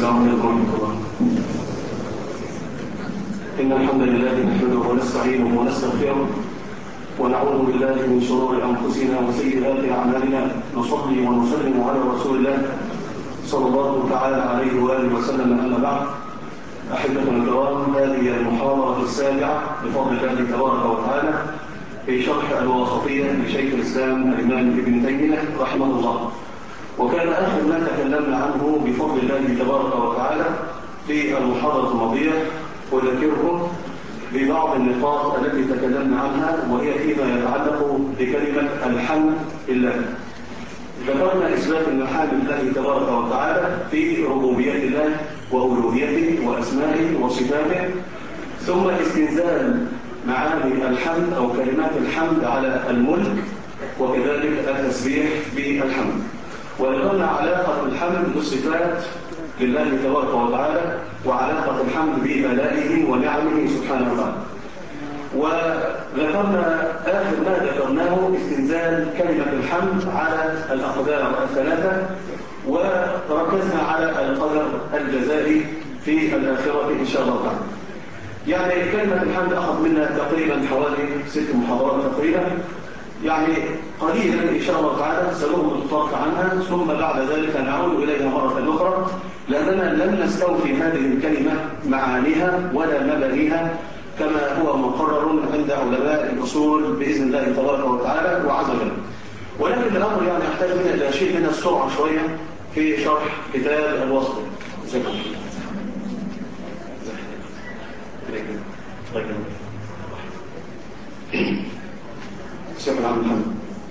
السلام عليكم ورحمة الله. إن الحمد لله نحمده ونستعينه ونستغفره ونعوذ بالله من شرور أنفسنا وسيئات أعمالنا. نصلي ونسلم على رسول الله صلى الله تعالى عليه وآله وسلم. أما بعد، أحبتنا الكرام، هذه المحاضرة السابعة بفضل الله تبارك وتعالى في شرح الواسطية لشيخ الإسلام الإمام ابن تيمية رحمه الله. وكان آخر ما تكلمنا عنه بفضل الله تبارك وتعالى في المحاضرة الماضية، أذكركم ببعض النقاط التي تكلمنا عنها، وهي فيما يتعلق بكلمة الحمد لله. ذكرنا إثبات المحامد الله تبارك وتعالى في ربوبية الله وألوهيته وأسمائه وصفاته، ثم استنزال معاني الحمد أو كلمات الحمد على الملك، وكذلك التسبيح بالحمد. وذكرنا علاقة الحمد بالصفات لله تبارك وتعالى، وعلاقة الحمد بآلائه ونعمه سبحانه وتعالى. وذكرنا آخر ما ذكرناه استنزال كلمة الحمد على الأقدار الثلاثة، وركزنا على القدر الجزائي في الآخرة إن شاء الله تعالى. يعني كلمة الحمد أخذ منا تقريبا حوالي 6 محاضرات تقريبا، يعني قليلا إن شاء الله تعالى سنغض الطرف عنها، ثم بعد ذلك نعود إليها مرة أخرى، لأننا لم نستوفي هذه الكلمة معانيها ولا مبانيها كما هو مقرر عند علماء الأصول بإذن الله تبارك وتعالى وعز وجل. ولكن الأمر يعني يحتاج منا إلى شيء من السرعة شوية في شرح كتاب الواسطة. شكرا عبد الحمد.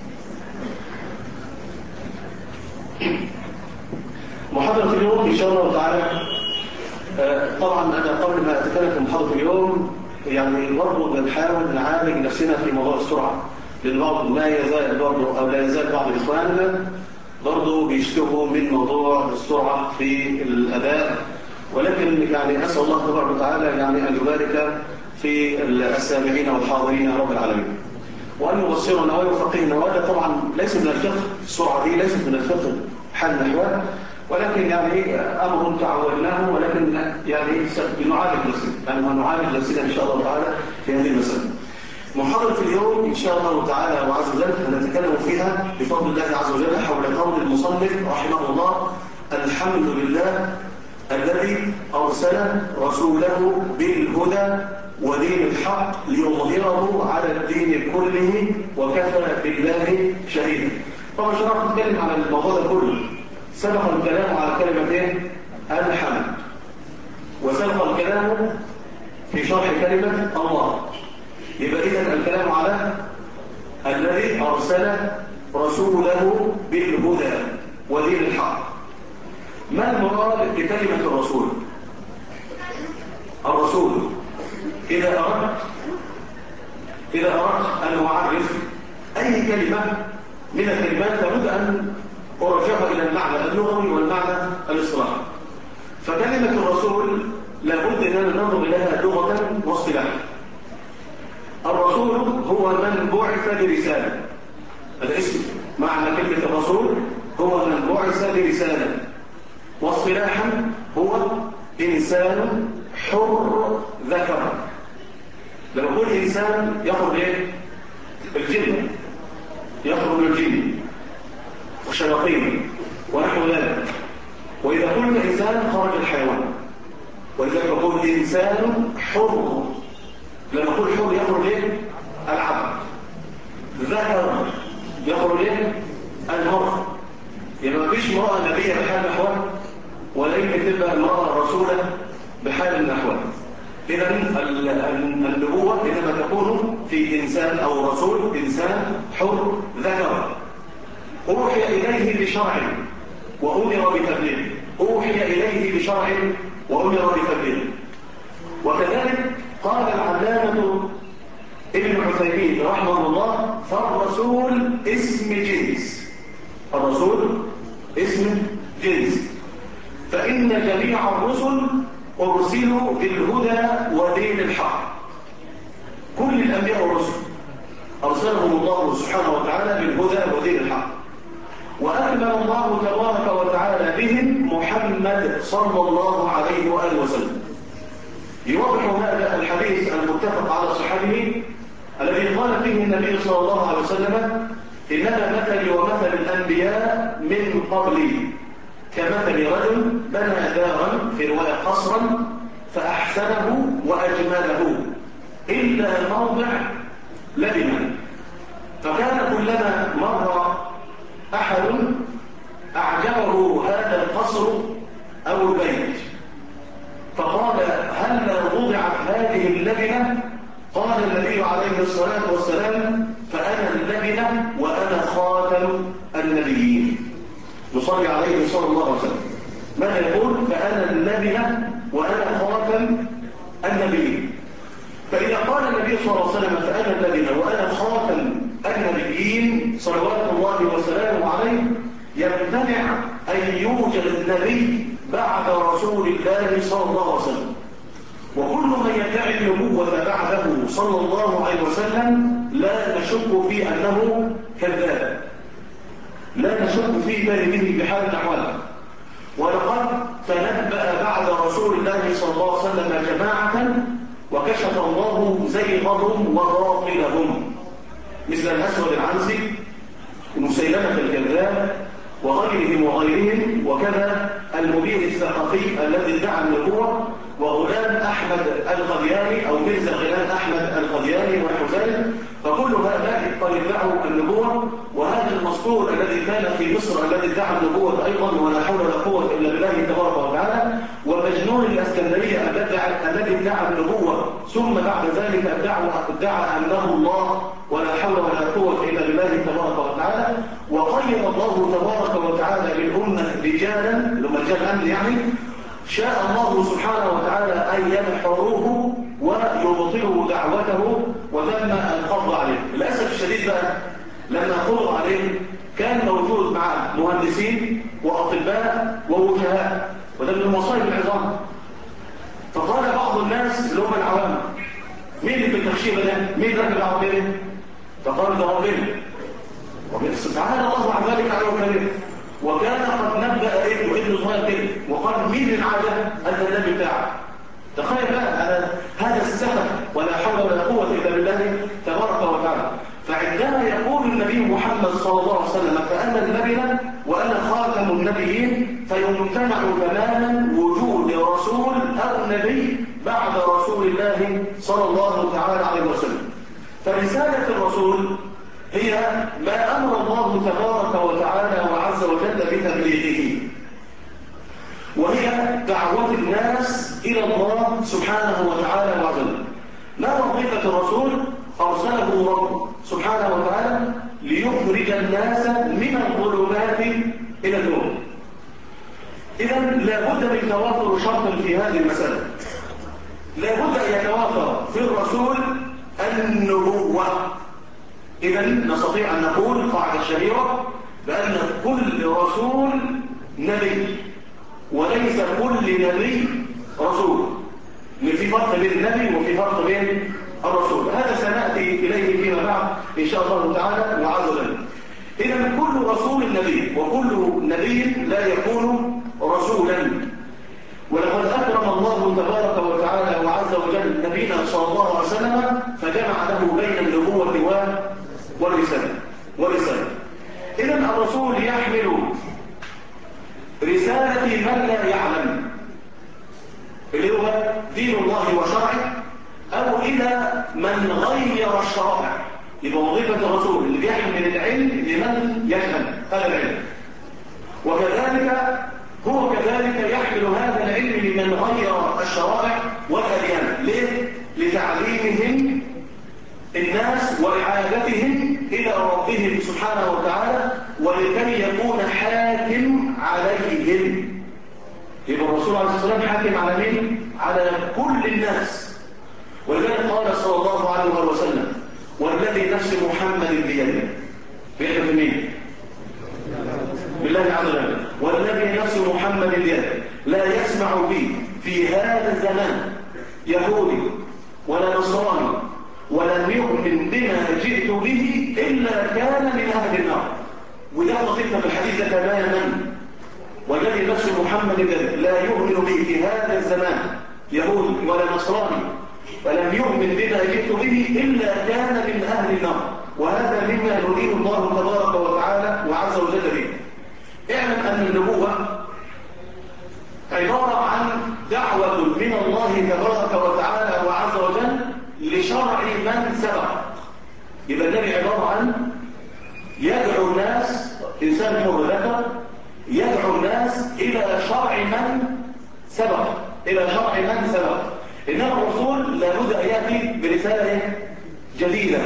محاضرة اليوم إن شاء الله تعالى، طبعا أنا قبل ما أتكلم في محاضرة اليوم يعني برضه بنحاول نعالج نفسنا في موضوع السرعة، لأن بعض ما يزال برضه أو لا يزال بعض إخواننا برضه بيشتكوا من موضوع السرعة في الأداء، ولكن يعني أسأل الله تبارك وتعالى يعني أن يبارك في السامعين والحاضرين يا رب العالمين، وأن يبصرنا ويفقهنا. وهذا طبعا ليس من الفقه، السرعة دي ليست من الفقه حل نحوها، ولكن يعني أمر تعودناه، ولكن يعني بنعالج نفسنا، يعني نعالج نفسنا إن شاء الله تعالى في هذه المسألة. محاضرة اليوم إن شاء الله تعالى وعز وجل هنتكلم فيها بفضل الله عز وجل حول قول المصنف رحمه الله: الحمد لله الذي أرسل رسوله بالهدى ودين الحق ليظهره على الدين كله وكفى بالله شهيدا. طبعا شرحت نتكلم عن الموضوع ده كله، سبق الكلام على كلمة الحمد، وسبق الكلام في شرح كلمة الله. يبقى إذن الكلام على الذي أرسل رسوله بالهدى ودين الحق. ما المراد بكلمة الرسول؟ الرسول إذا أردت أن أعرف أي كلمة من الكلمات لابد أن أرجعها إلى المعنى اللغوي والمعنى الاصطلاحي. فكلمة الرسول لابد أن ننظر إليها لغة واصطلاحا. الرسول هو من بعث برسالة، هذا اسم معنى كلمة الرسول، هو من بعث برسالة. واصطلاحا هو إنسان حر ذكر. لما يقول إنسان يخرج إيه؟ الجن، يخرج الجن والشياطين ونحو ذلك. وإذا قلنا إنسان خرج الحيوان، ولذلك يقول إنسان حر. لما يقول حر يخرج إيه؟ العبد. ذكر يخرج إيه؟ المرأة. يعني ما فيش امرأة نبية بحال الأحوال، ولا يمكن تبقى المرأة رسولة بحال الأحوال. إذا النبوة إنما تكون في إنسان أو رسول إنسان حر ذكر أوحي إليه بشرع وأمر بتبليغه، أوحي إليه بشرع وأمر بتبليغه. وكذلك قال العلامة ابن عثيمين رحمه الله: فالرسول اسم جنس. الرسول اسم جنس، فإن جميع الرسل أرسلوا بالهدى ودين الحق. كل الأنبياء والرسل أرسلهم الله سبحانه وتعالى بالهدى ودين الحق، وأكمل الله تبارك وتعالى بهم محمد صلى الله عليه وآله وسلم. يوضح هذا الحديث المتفق على صحته الذي قال فيه النبي صلى الله عليه وسلم: إنما مثلي ومثل الأنبياء من قبلي كمثل رجل بنى دارا، في رواية قصرا، فأحسنه وأجمله إلا موضع لبنة، فكان كلما مر أحد أعجبه هذا القصر أو البيت فقال: هل وضعت هذه اللبنة؟ قال النبي عليه الصلاة والسلام: فأنا اللبنة وأنا خاتم النبيين. نصلي عليه صلى الله عليه وسلم. ماذا يقول؟ فأنا اللبنة وأنا خاتم النبيين. فإذا قال النبي صلى الله عليه وسلم: فأنا اللبنة وأنا خاتم النبيين صلوات الله وسلامه عليه، يمتنع أن يوجد نبي بعد رسول الله صلى الله عليه وسلم. وكل من يدعي النبوة بعده صلى الله عليه وسلم لا نشك في أنه كذاب، لا نشك في كذبه بحال الأحوال. ولقد تنبأ بعد رسول الله صلى الله عليه وسلم جماعة وكشف الله زيغهم وباطلهم، مثل الأسود العنسي ومسيلمة الكذاب وغيرهم، وكذا المبين الثقفي الذي ادعى النبوة، وغلام أحمد القدياني أو مرزا غلام أحمد القدياني ونحو ذلك. فكل هؤلاء قد ادعوا النبوة. وهذا المذكور الذي كان في مصر الذي ادعى النبوة أيضا، ولا حول ولا قوة إلا بالله تبارك وتعالى. ومجنون الإسكندرية الذي ادعى النبوة ثم بعد ذلك ادعى أنه الله، ولا حول ولا قوة إلا بالله تبارك وتعالى. وقيم الله تبارك وتعالى للأمة رجالا، لما رجال الأمن يعني، شاء الله سبحانه وتعالى أن ينحروه ويبطلوا دعوته وتم القبض عليه. للأسف الشديد بقى لما قبض عليه كان موجود مع مهندسين وأطباء ووجهاء، وده من المصائب العظام. فقال بعض الناس اللي هم العوام: مين اللي في التخشيبة ده؟ مين راكب العربية؟ فقالوا: ده ربنا سبحانه الله عن ذلك على وكبير. وكان قد نبأ ابن صغير كده وقال: مين العادة؟ أن النبي بتاعه. تخيل بقى هذا السفه، ولا حول ولا قوة إلا بالله تبارك وتعالى. فعندما يقول النبي محمد صلى الله عليه وسلم: فأنا اللبنة وأنا خاتم النبيين، فيمتنع تماما وجود رسول أو نبي بعد رسول الله صلى الله تعالى عليه وسلم. فرسالة الرسول هي ما أمر الله تبارك وتعالى وعز وجل بتبليغه، وهي دعوة الناس إلى الله سبحانه وتعالى وعزله. ما وظيفة الرسول؟ أرسله رب سبحانه وتعالى ليخرج الناس من الظلمات إلى النور. إذن لابد من توافر شرط في هذه المسألة. لابد أن يتوافر في الرسول النبوة. إذن نستطيع أن نقول قاعدة شهيرة بأن كل رسول نبي، وليس كل نبي رسول. في فرق بين النبي وفي فرق بين الرسول. هذا سنأتي إليه فيما بعد إن شاء الله تعالى وعز وجل. إذن كل رسول نبي، وكل نبي لا يكون رسولا. ولقد أكرم الله تبارك وتعالى وعز وجل نبينا صلى الله عليه وسلم فجمع له بين النبوة والرسالة. إذن الرسول يحمل رسالة من لا يعلم، اللي هو دين الله وشرعه، أو إلى من غير الشرائع. يبقى وظيفة الرسول اللي بيحمل العلم لمن يفهم هذا العلم، وكذلك هو كذلك يحمل هذا العلم لمن غير الشرائع والأديان. ليه؟ لتعليمهم الناس وإعادتهم إلى ربهم سبحانه وتعالى، ولكي يكون حاكم عليهم. يبقى الرسول عليه الصلاة والسلام حاكم على مين؟ على كل الناس. ولذلك قال صلى الله عليه وسلم: والذي نفس محمد بيده. بيده مين؟ بالله عز وجل. والذي نفس محمد بيده لا يسمع بي في هذا الزمان يهودي ولا نصراني ولم يؤمن بما جئت به إلا كان من أهل النار. وده لطيفة في الحديث تماما. والذي والذي نفس محمد الذي لا يؤمن به في هذا الزمان يهودي ولا نصراني ولم يؤمن بما جئت به إلا كان من أهل النار، وهذا مما يريد الله تبارك وتعالى وعز وجل به. اعلم أن النبوة عبارة عن دعوة من الله تبارك وتعالى وعز وجل لشرع من سبق. يبقى النبي عبارة عن يدعو الناس، إنسان حر ذكر، يدعو الناس إلى شرع من سبق، إلى شرع من سبق. إنما الرسول لابد أن يأتي برسالة جديدة،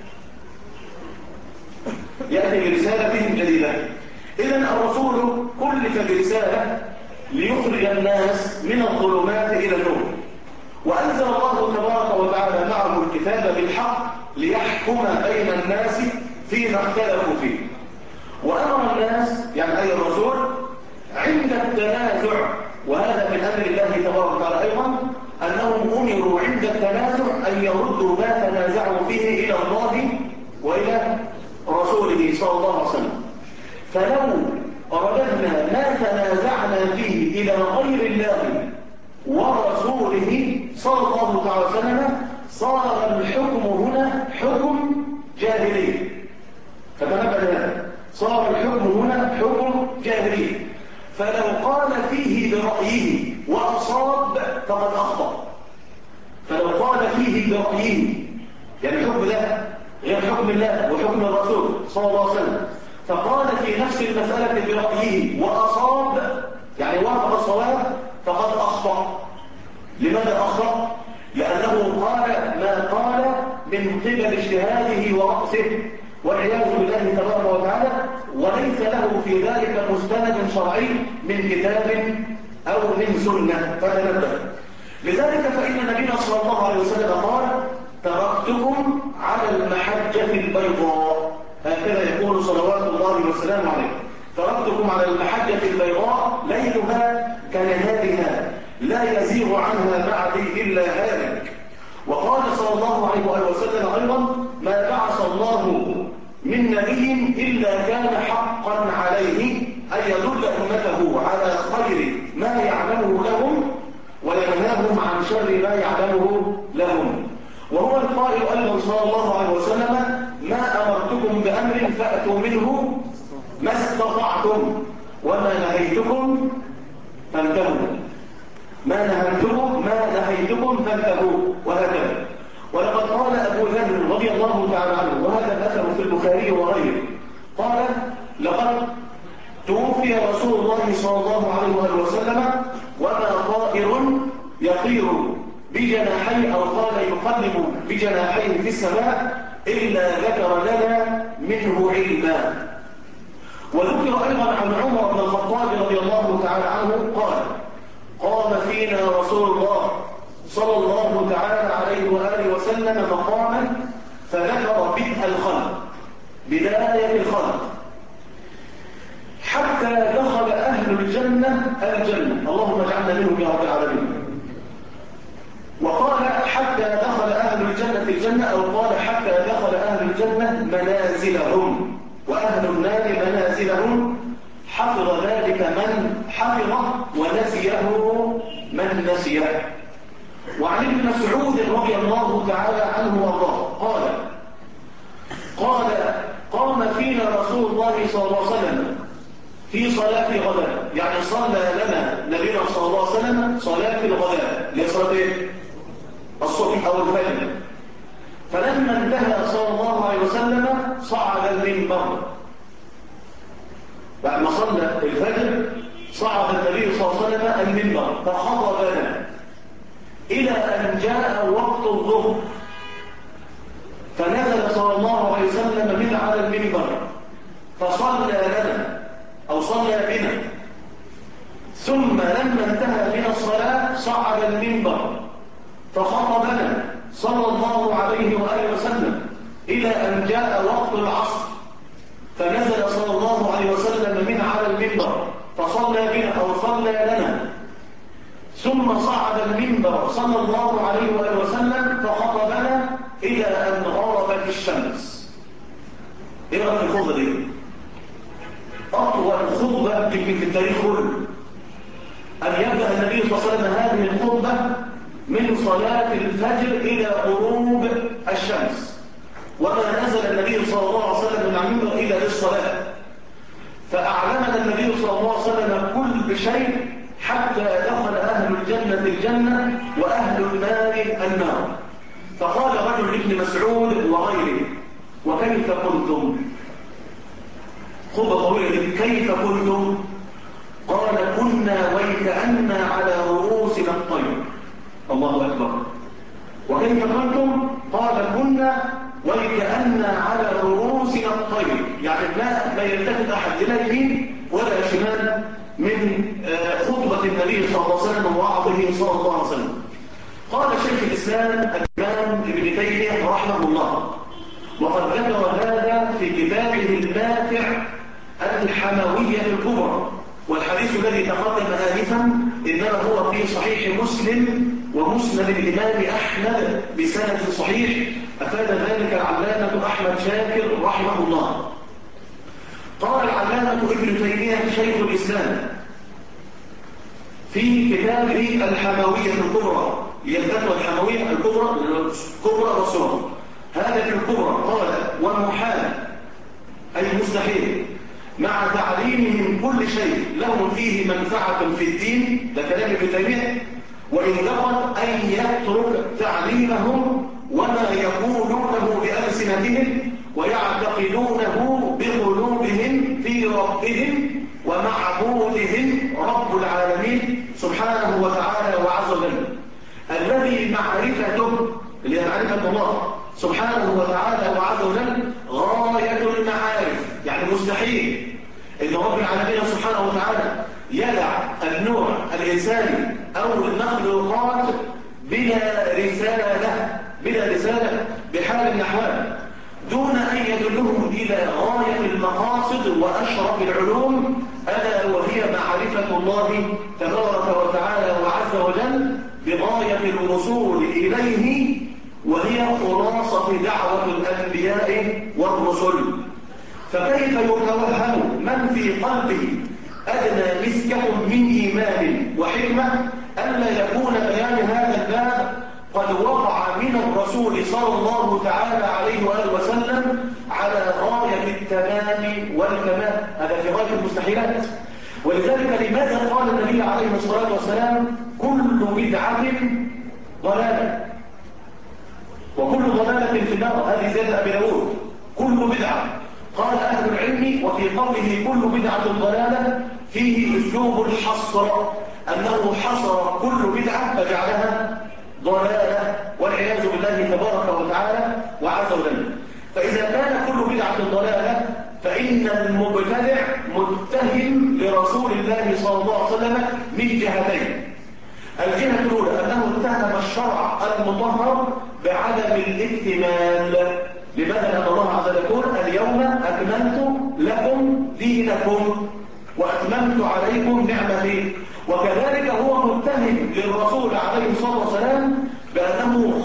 يأتي برسالة جديدة. إذن الرسول كلف برسالة ليخرج الناس من الظلمات إلى النور، وأنزل الله تبارك وتعالى معه الكتاب بالحق ليحكم بين الناس فيما اختلفوا فيه. وأمر الناس يعني أي الرسول عند التنازع، وهذا من أمر الله تبارك وتعالى أيضا أنهم أمروا عند التنازع أن يردوا ما تنازعوا فيه إلى الله وإلى رسوله صلى الله عليه وسلم. فلو رددنا ما تنازعنا فيه إلى غير الله ورسوله صلى الله عليه وسلم صار الحكم هنا حكم جاهلي. فتنبه هذا، صار الحكم هنا حكم جاهلي. فلو قال فيه برأيه وأصاب فقد أخطأ. فلو قال فيه برأيه، يعني الحكم ده غير حكم الله وحكم الرسول صلى الله عليه وسلم، فقال في نفس المسألة برأيه وأصاب يعني وافق الصواب فقد أخطأ. لماذا أخطأ؟ لأنه قال ما قال من قبل اجتهاده ورأسه والعياذ بالله تبارك وتعالى، وليس له في ذلك مستند شرعي من كتاب أو من سنة. فتنبه. لذلك فإن نبينا صلى الله عليه وسلم قال تركتكم على المحجة البيضاء، هكذا يقول صلوات الله وسلامه عليه، تركتكم على المحجة البيضاء ليلها كنهارها لا يزيغ عنها بعدي إلا هالك. وقال صلى الله عليه وسلم أيضا ما بعث الله من نبي إلا كان حقا عليه أن يدل أمته على خير ما يعلمه لهم وينهاهم عن شر ما يعلمه لهم. وهو القائل أيضا صلى الله عليه وسلم ما أمرتكم بأمر فأتوا منه ما استطعتم وما نهيتكم فانتهوا، ما نهيتكم فانتهوا، وهكذا. ولقد قال أبو ذر رضي الله تعالى عنه، وهذا الأثر في البخاري وغيره، قال لقد توفي رسول الله صلى الله عليه وسلم وما طائر يطير بجناحيه أو قال يقلب بجناحيه في السماء إلا ذكر لنا منه علما. وذكر أيضا عن عمر بن الخطاب رضي الله تعالى عنه قال قام فينا رسول الله صلى الله تعالى عليه وآله وسلم مقاما فذكر بدء الخلق، بداية الخلق، حتى دخل أهل الجنة اللهم اجعلنا منهم يا رب العالمين. وقال حتى دخل أهل الجنة أو قال حتى دخل أهل الجنة منازلهم وأهل النار منازلهم، حفظ ذلك من حفظه ونسيه من نسيه. وعن ابن مسعود رضي الله تعالى عنه وارضاه قال قام فينا رسول الله صلى الله عليه وسلم في صلاة الغداء، يعني صلى لنا نبينا صلى الله عليه وسلم صلاة الغداء لصلاة الصبح أو الفجر. فلما انتهى صلى الله عليه وسلم صعد المنبر، بعد ما صلى الفجر صعد النبي صلى الله عليه وسلم المنبر فخطبنا إلى أن جاء وقت الظهر، فنزل صلى الله عليه وسلم من على المنبر فصلى لنا أو صلى بنا، ثم لما انتهى من الصلاة صعد المنبر فخطبنا صلى الله عليه وآله وسلم إلى أن جاء وقت العصر، فنزل صلى الله عليه وسلم من على المنبر فصلى بنا أو صلى لنا، ثم صعد المنبر صلى الله عليه وآله وسلم فخطبنا إلى أن غربت الشمس. إيه رأيك الخطبة دي؟ أطول خطبة في التاريخ كله. صلاة الفجر إلى غروب الشمس، وما نزل النبي صلى الله عليه وسلم من المنبر إلا للصلاة، فأعلمنا النبي صلى الله عليه وسلم كل شيء حتى دخل أهل الجنة الجنة وأهل النار النار. فقال رجل لابن مسعود وغيره: وكيف كنتم؟ خطبة طويلة، كيف كنتم؟ قال: كنا ويكأن على رؤوسنا الطير. الله أكبر. وكيف كنتم؟ قال: كنا ويكأن على رؤوسنا الطير، يعني لا يلتفت أحد إلى يمين ولا شمال من خطبة النبي صلى الله عليه وسلم ووعظه صلى الله عليه وسلم. قال شيخ الإسلام الإمام ابن تيمية رحمه الله، وقد ذكر هذا في كتابه النافع الحموية الكبرى، والحديث الذي تقدم آنفا إنما هو في صحيح مسلم ومسند الإمام أحمد بسند صحيح، أفاد ذلك العلامة أحمد شاكر رحمه الله. قال العلامة ابن تيمية شيخ الإسلام في كتابه الحموية الكبرى، هي الفتوى الحموية الكبرى، الكبرى والصغرى، هذا في الكبرى قال: ومحال أي مستحيل مع تعليمهم كل شيء لهم فيه منفعة في الدين، ده كلام ابن تيمية، وإن لقد أن يترك تعليمهم وما يقولونه بألسنتهم ويعتقدونه بقلوبهم في ربهم ومعبودهم رب العالمين سبحانه وتعالى وعز وجل، الذي معرفته اللي هي معرفة الله سبحانه وتعالى وعز وجل غاية المعارف. يعني مستحيل إن رب العالمين سبحانه وتعالى يدع النوع الإنساني أو المخلوقات بلا رسالة بحال من الأحوال، دون أن يدلهم إلى غاية المقاصد وأشرف العلوم، ألا وهي معرفة الله تبارك وتعالى وعز وجل بغاية الوصول إليه، وهي خلاصة دعوة الأنبياء والرسل. فكيف يتوهم من في قلبه أدنى مسكة من إيمان وحكمة ألا يكون بيان هذا الباب قد وقع من الرسول صلى الله تعالى عليه وآله وسلم على غاية التمام والكمال؟ هذا في غاية المستحيلات. ولذلك لماذا قال النبي عليه الصلاة والسلام: كل بدعة ضلالة وكل ضلالة في النار؟ هذه زيادة أبي داود، كل بدعة. قال أهل العلم وفي قوله كل بدعة ضلالة فيه أسلوب الحصر، أنه حصر كل بدعة فجعلها ضلالة والعياذ بالله تبارك وتعالى وعز وجل. فإذا كان كل بدعة ضلالة فإن المبتدع متهم لرسول الله صلى الله عليه وسلم من جهتين. الجهة الأولى أنه اتهم الشرع المطهر بعدم الاكتمال. لماذا؟ لأن الله عز وجل يقول: اليوم أكملت لكم دينكم وأتممت عليكم نعمتي. وكذلك هو متهم للرسول عليه الصلاة والسلام بأنه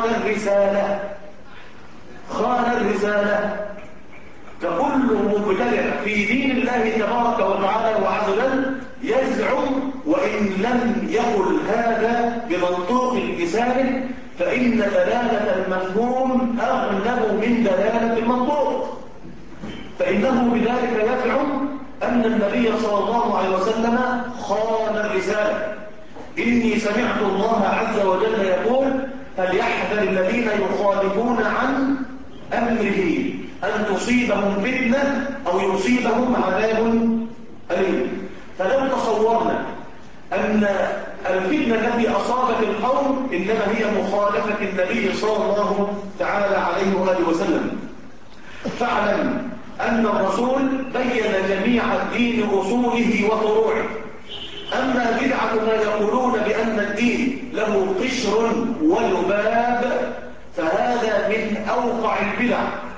خان الرسالة. فكل مبتدع في دين الله تبارك وتعالى وعز وجل يزعم، وإن لم يقل هذا بمنطوق لسانه، فإن دلالة المفهوم أغلب من دلالة المنطوق، فإنه بذلك يزعم أن النبي صلى الله عليه وسلم خان الرسالة. إني سمعت الله عز وجل يقول: فليحذر الذين يخالفون عن أمره أن تصيبهم فتنة أو يصيبهم عذاب أليم. فلو تصورنا أن الفتنة التي أصابت القوم إنما هي مخالفة النبي صلى الله تعالى عليه وآله وسلم، فاعلم أن الرسول بين جميع الدين أصوله وفروعه. أما بدعة ما يقولون بأن الدين له قشر ولباب فهذا من أوقع البدع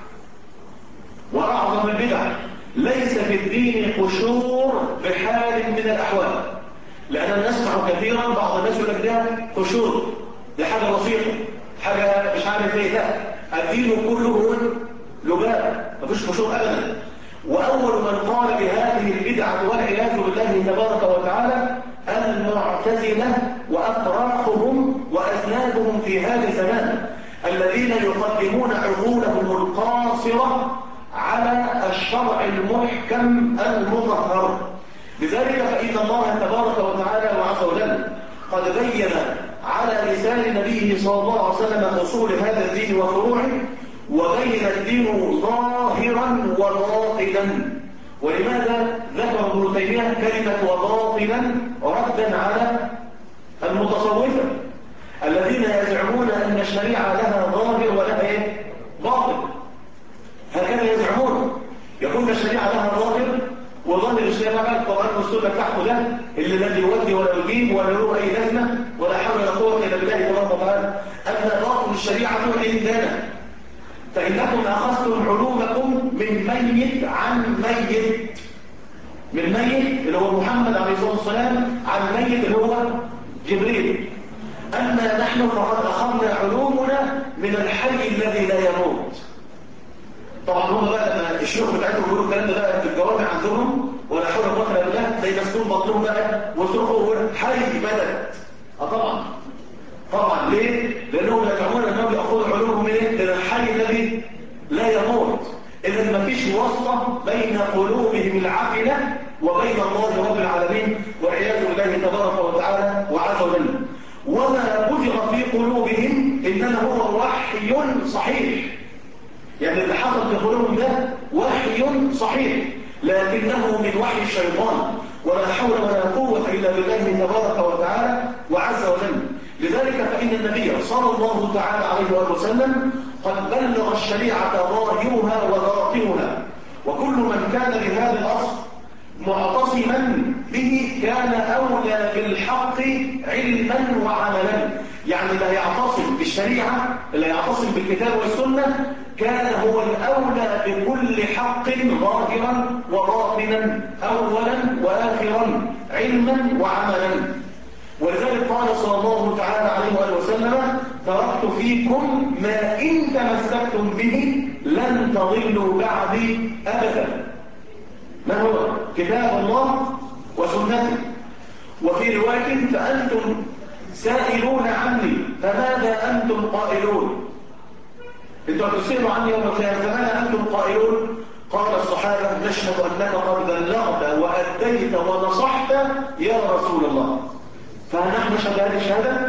وأعظم البدع. ليس في الدين قشور بحال من الأحوال، لأننا نسمع كثيرا بعض الناس يقول لك ده قشور، ده حاجة بسيطة، حاجة مش عارف ايه. لا، الدين كله لباب، مفيش قشور أبدا. وأول من قال بهذه البدعة والعياذ بالله تبارك وتعالى المعتزلة وأطرافهم وأسناد مقتصرة على الشرع المحكم المطهر. لذلك فإن الله تبارك وتعالى وعز وجل قد بين على لسان نبيه صلى الله عليه وسلم أصول هذا الدين وفروعه، وبين الدين ظاهرا وباطنا. ولماذا ذكر ابن تيمية كلمة وباطنا ردا على المتصوفة الذين يزعمون أن الشريعة لها ظاهر ولها باطن؟ هكذا يزعمون، يقول الشريعة لها ظاهر، وظاهر الشريعة بقى القرآن والسنة بتاعته ده اللي لا يودي ولا يجيب ولا له أي لازمة ولا حول ولا قوة إلا بالله تبارك وتعالى. أما باطن الشريعة عندنا فإنكم أخذتم علومكم من ميت عن ميت، من ميت اللي هو محمد عليه الصلاة والسلام عن ميت اللي هو جبريل. أما نحن فقد أخذنا علومنا من الحي الذي لا يموت. طبعا هم بقى الشيوخ بتاعتهم بيقولوا الكلام ده بقى في الجوامع عندهم ولا حول ولا قوة الا بالله، زي مسكون بطنهم بقى ويصرخوا حي بدت. طبعا ليه؟ لأنهم يزعمون أنهم يأخذوا علومهم من الحي الذي لا يموت. إذا ما فيش واسطة بين قلوبهم العافلة وبين الله رب العالمين والعياذ بالله تبارك وتعالى وعز وجل. وما بذر في قلوبهم إنما هو وحي صحيح، يعني اللي حصل في قلوبهم ده وحي صحيح، لكنه من وحي الشيطان، ولا حول ولا قوة إلا بالله تبارك وتعالى وعز وجل. لذلك فإن النبي صلى الله تعالى عليه وآله وسلم قد بلغ الشريعة ظاهرها وباطنها، وكل من كان بهذا الأصل معتصما به كان أولى بالحق علما وعملا. يعني اللي يعتصم بالشريعة، اللي يعتصم بالكتاب والسنة، كان هو الأولى بكل حق ظاهرا وباطنا، أولا وآخرا، علما وعملا. ولذلك قال صلى الله تعالى عليه وآله وسلم: تركت فيكم ما إن تمسكتم به لن تضلوا بعدي أبدا. ما هو؟ كتاب الله وسنته. وفي رواية: فأنتم سائلون عني فماذا أنتم قائلون؟ انتم تسألوا عني يوم القيامة فماذا أنتم قائلون؟ قال الصحابة: نشهد أنك قد بلغت وأديت ونصحت يا رسول الله. فهل نحن نشهد هذه الشهادة؟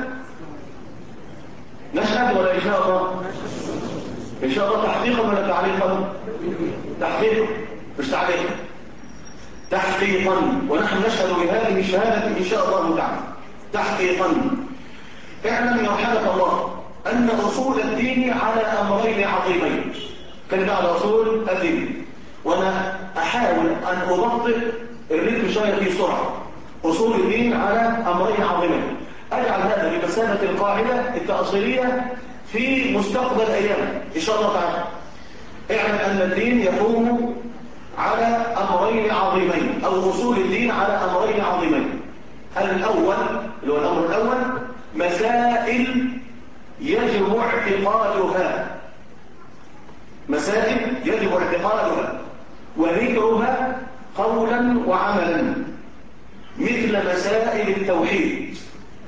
نشهد ولا إن شاء الله؟ إن شاء الله تحقيقا ولا تعليقا؟ تحقيقا مش تعليقا، تحقيقا. ونحن نشهد بهذه الشهادة إن شاء الله تعالى تحقيقا. اعلم يرحمك الله أن أصول الدين على أمرين عظيمين. كلمة على أصول الدين، وأنا أحاول أن أبطئ الرتم شوية في سرعة. أصول الدين على أمرين عظيمين، أجعل هذا بمثابة القاعدة التأصيلية في مستقبل أيام إن شاء الله تعالى. اعلم أن الدين يقوم على أمرين عظيمين، أو أصول الدين على أمرين عظيمين. الأول اللي هو الأمر الأول مسائل يجب اعتقادها، مسائل يجب اعتقادها وذكرها قولا وعملا، مثل مسائل التوحيد،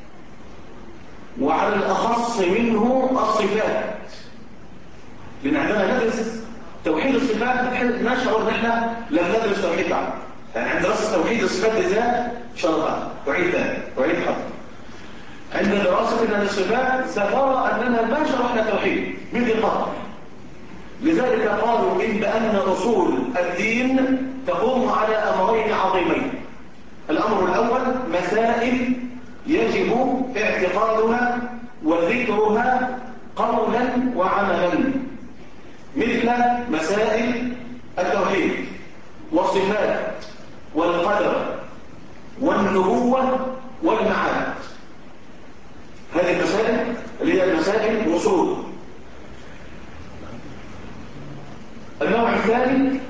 وعلى الأخص منه الصفات. لأن عندما ندرس توحيد الصفات نشعر ان احنا لم ندرس توحيد بعد. يعني عند دراسة توحيد الصفات بالذات ان شاء الله تعيد ثاني وعيد حظ. عند دراسة الصفات سترى أننا ما شرحنا توحيد مثل قبل. لذلك قالوا بأن أصول الدين تقوم على أمرين عظيمين. الأمر الأول مسائل يجب اعتقادها وذكرها قولا وعملا، مثل مسائل التوحيد والصفات والقدر والنبوة والمعاد. هذه المسائل اللي هي المسائل الأصول. النوع الثاني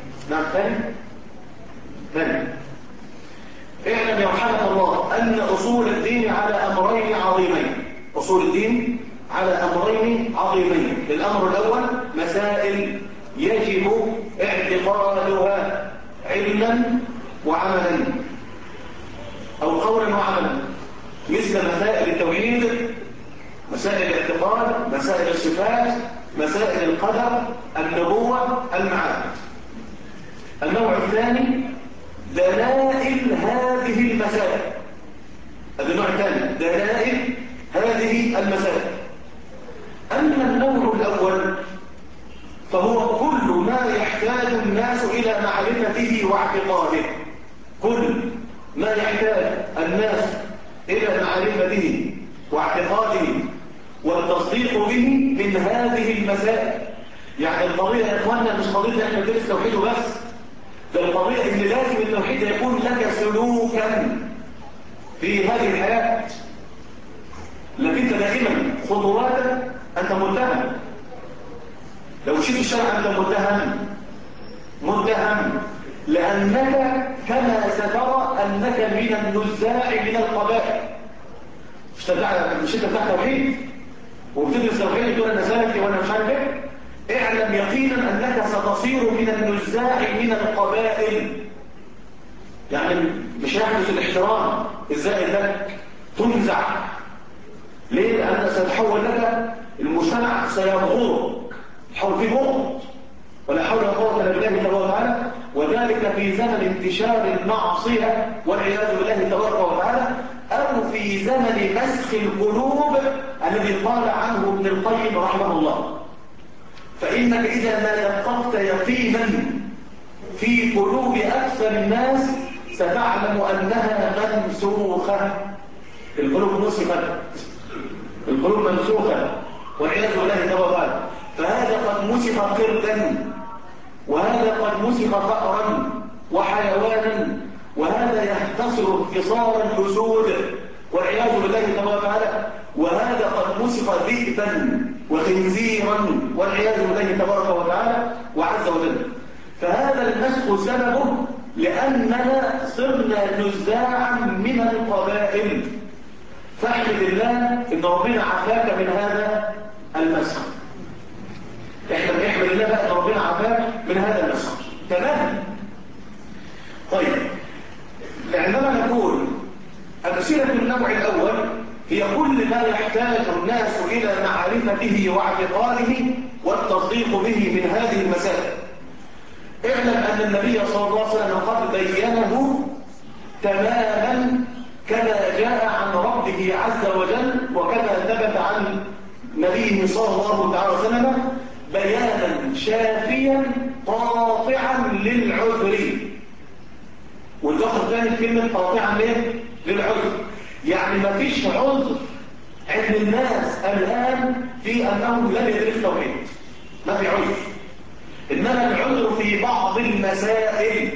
ثاني اعلم يرحمك الله أن أصول الدين على أمرين عظيمين. أصول الدين على أمرين عظيمين. الأمر الأول مسائل يجب اعتقادها علما وعملا، أو قولا وعملا، مثل مسائل التوحيد، مسائل الاعتقاد، مسائل الصفات، مسائل القدر، النبوة، المعاد. النوع الثاني دلائل هذه المسائل. هذا النوع الثاني دلائل هذه المسائل. أما النوع الأول فهو كل ما يحتاج الناس إلى معرفته واعتقاده. كل ما يحتاج الناس إلى معرفته واعتقاده والتصديق به من هذه المسائل. يعني القضية يا إخواننا مش قضية احنا ندرس توحيد وبس، ده القضية إن لازم التوحيد يكون لك سلوكا في هذه الحياة. لكن دائما خطواتك أنت متهم. لو مشيت في الشارع أنت متهم لأنك كما سترى أنك من النزاع من القبائل. مش انت بتاع توحيد وبتدرس توحيد تقول انا سلفي وانا مش عارف ايه. اعلم يقينا انك ستصير من النزاع من القبائل. يعني مش هيحدث الاحترام الزائد لك، تنزع. ليه؟ لأن سيتحول لك المجتمع، سيبغضك، تحول فيه بغض. ولا حول ولا قوة إلا بالله تبارك وتعالى. وذلك في زمن انتشار المعصية والعياذ بالله تبارك وتعالى، أو في زمن مسخ القلوب الذي قال عنه ابن القيم رحمه الله. فإنك إذا ما دققت يقينا في قلوب أكثر الناس ستعلم أنها منسوخة. القلوب نسخت، القلوب منسوخة والعياذ بالله تبارك وتعالى. فهذا قد مسخ قردا، وهذا قد مسخ فأرا وحيوانا، وهذا يختصر انتصار الأسود والعياذ بالله تبارك وتعالى، وهذا قد مسخ ذئبا وخنزيرا والعياذ بالله تبارك وتعالى وعز وجل. فهذا المسخ سببه لأننا صرنا نزاعا من القبائل. فاحمد الله إن ربنا عافاك من هذا المسخ. احمد الله بقى ان ربنا عافاك من هذا المسخ. تمام. طيب، عندما نقول أمثلة النوع الأول هي كل ما يحتاج الناس إلى معرفته واعتقاده والتصديق به من هذه المسائل. اعلم أن النبي صلى الله عليه وسلم قد بينه تماما كما جاء عن ربه عز وجل، وكما ثبت عن نبيه صلى الله عليه وسلم بيانا شافيا قاطعا للعذر. واللفظ الثاني كلمة قاطعا للعذر، يعني ما فيش عذر عند الناس الآن في أنهم لم يدرسوا التوحيد، ما في عذر. إنما العذر في بعض المسائل،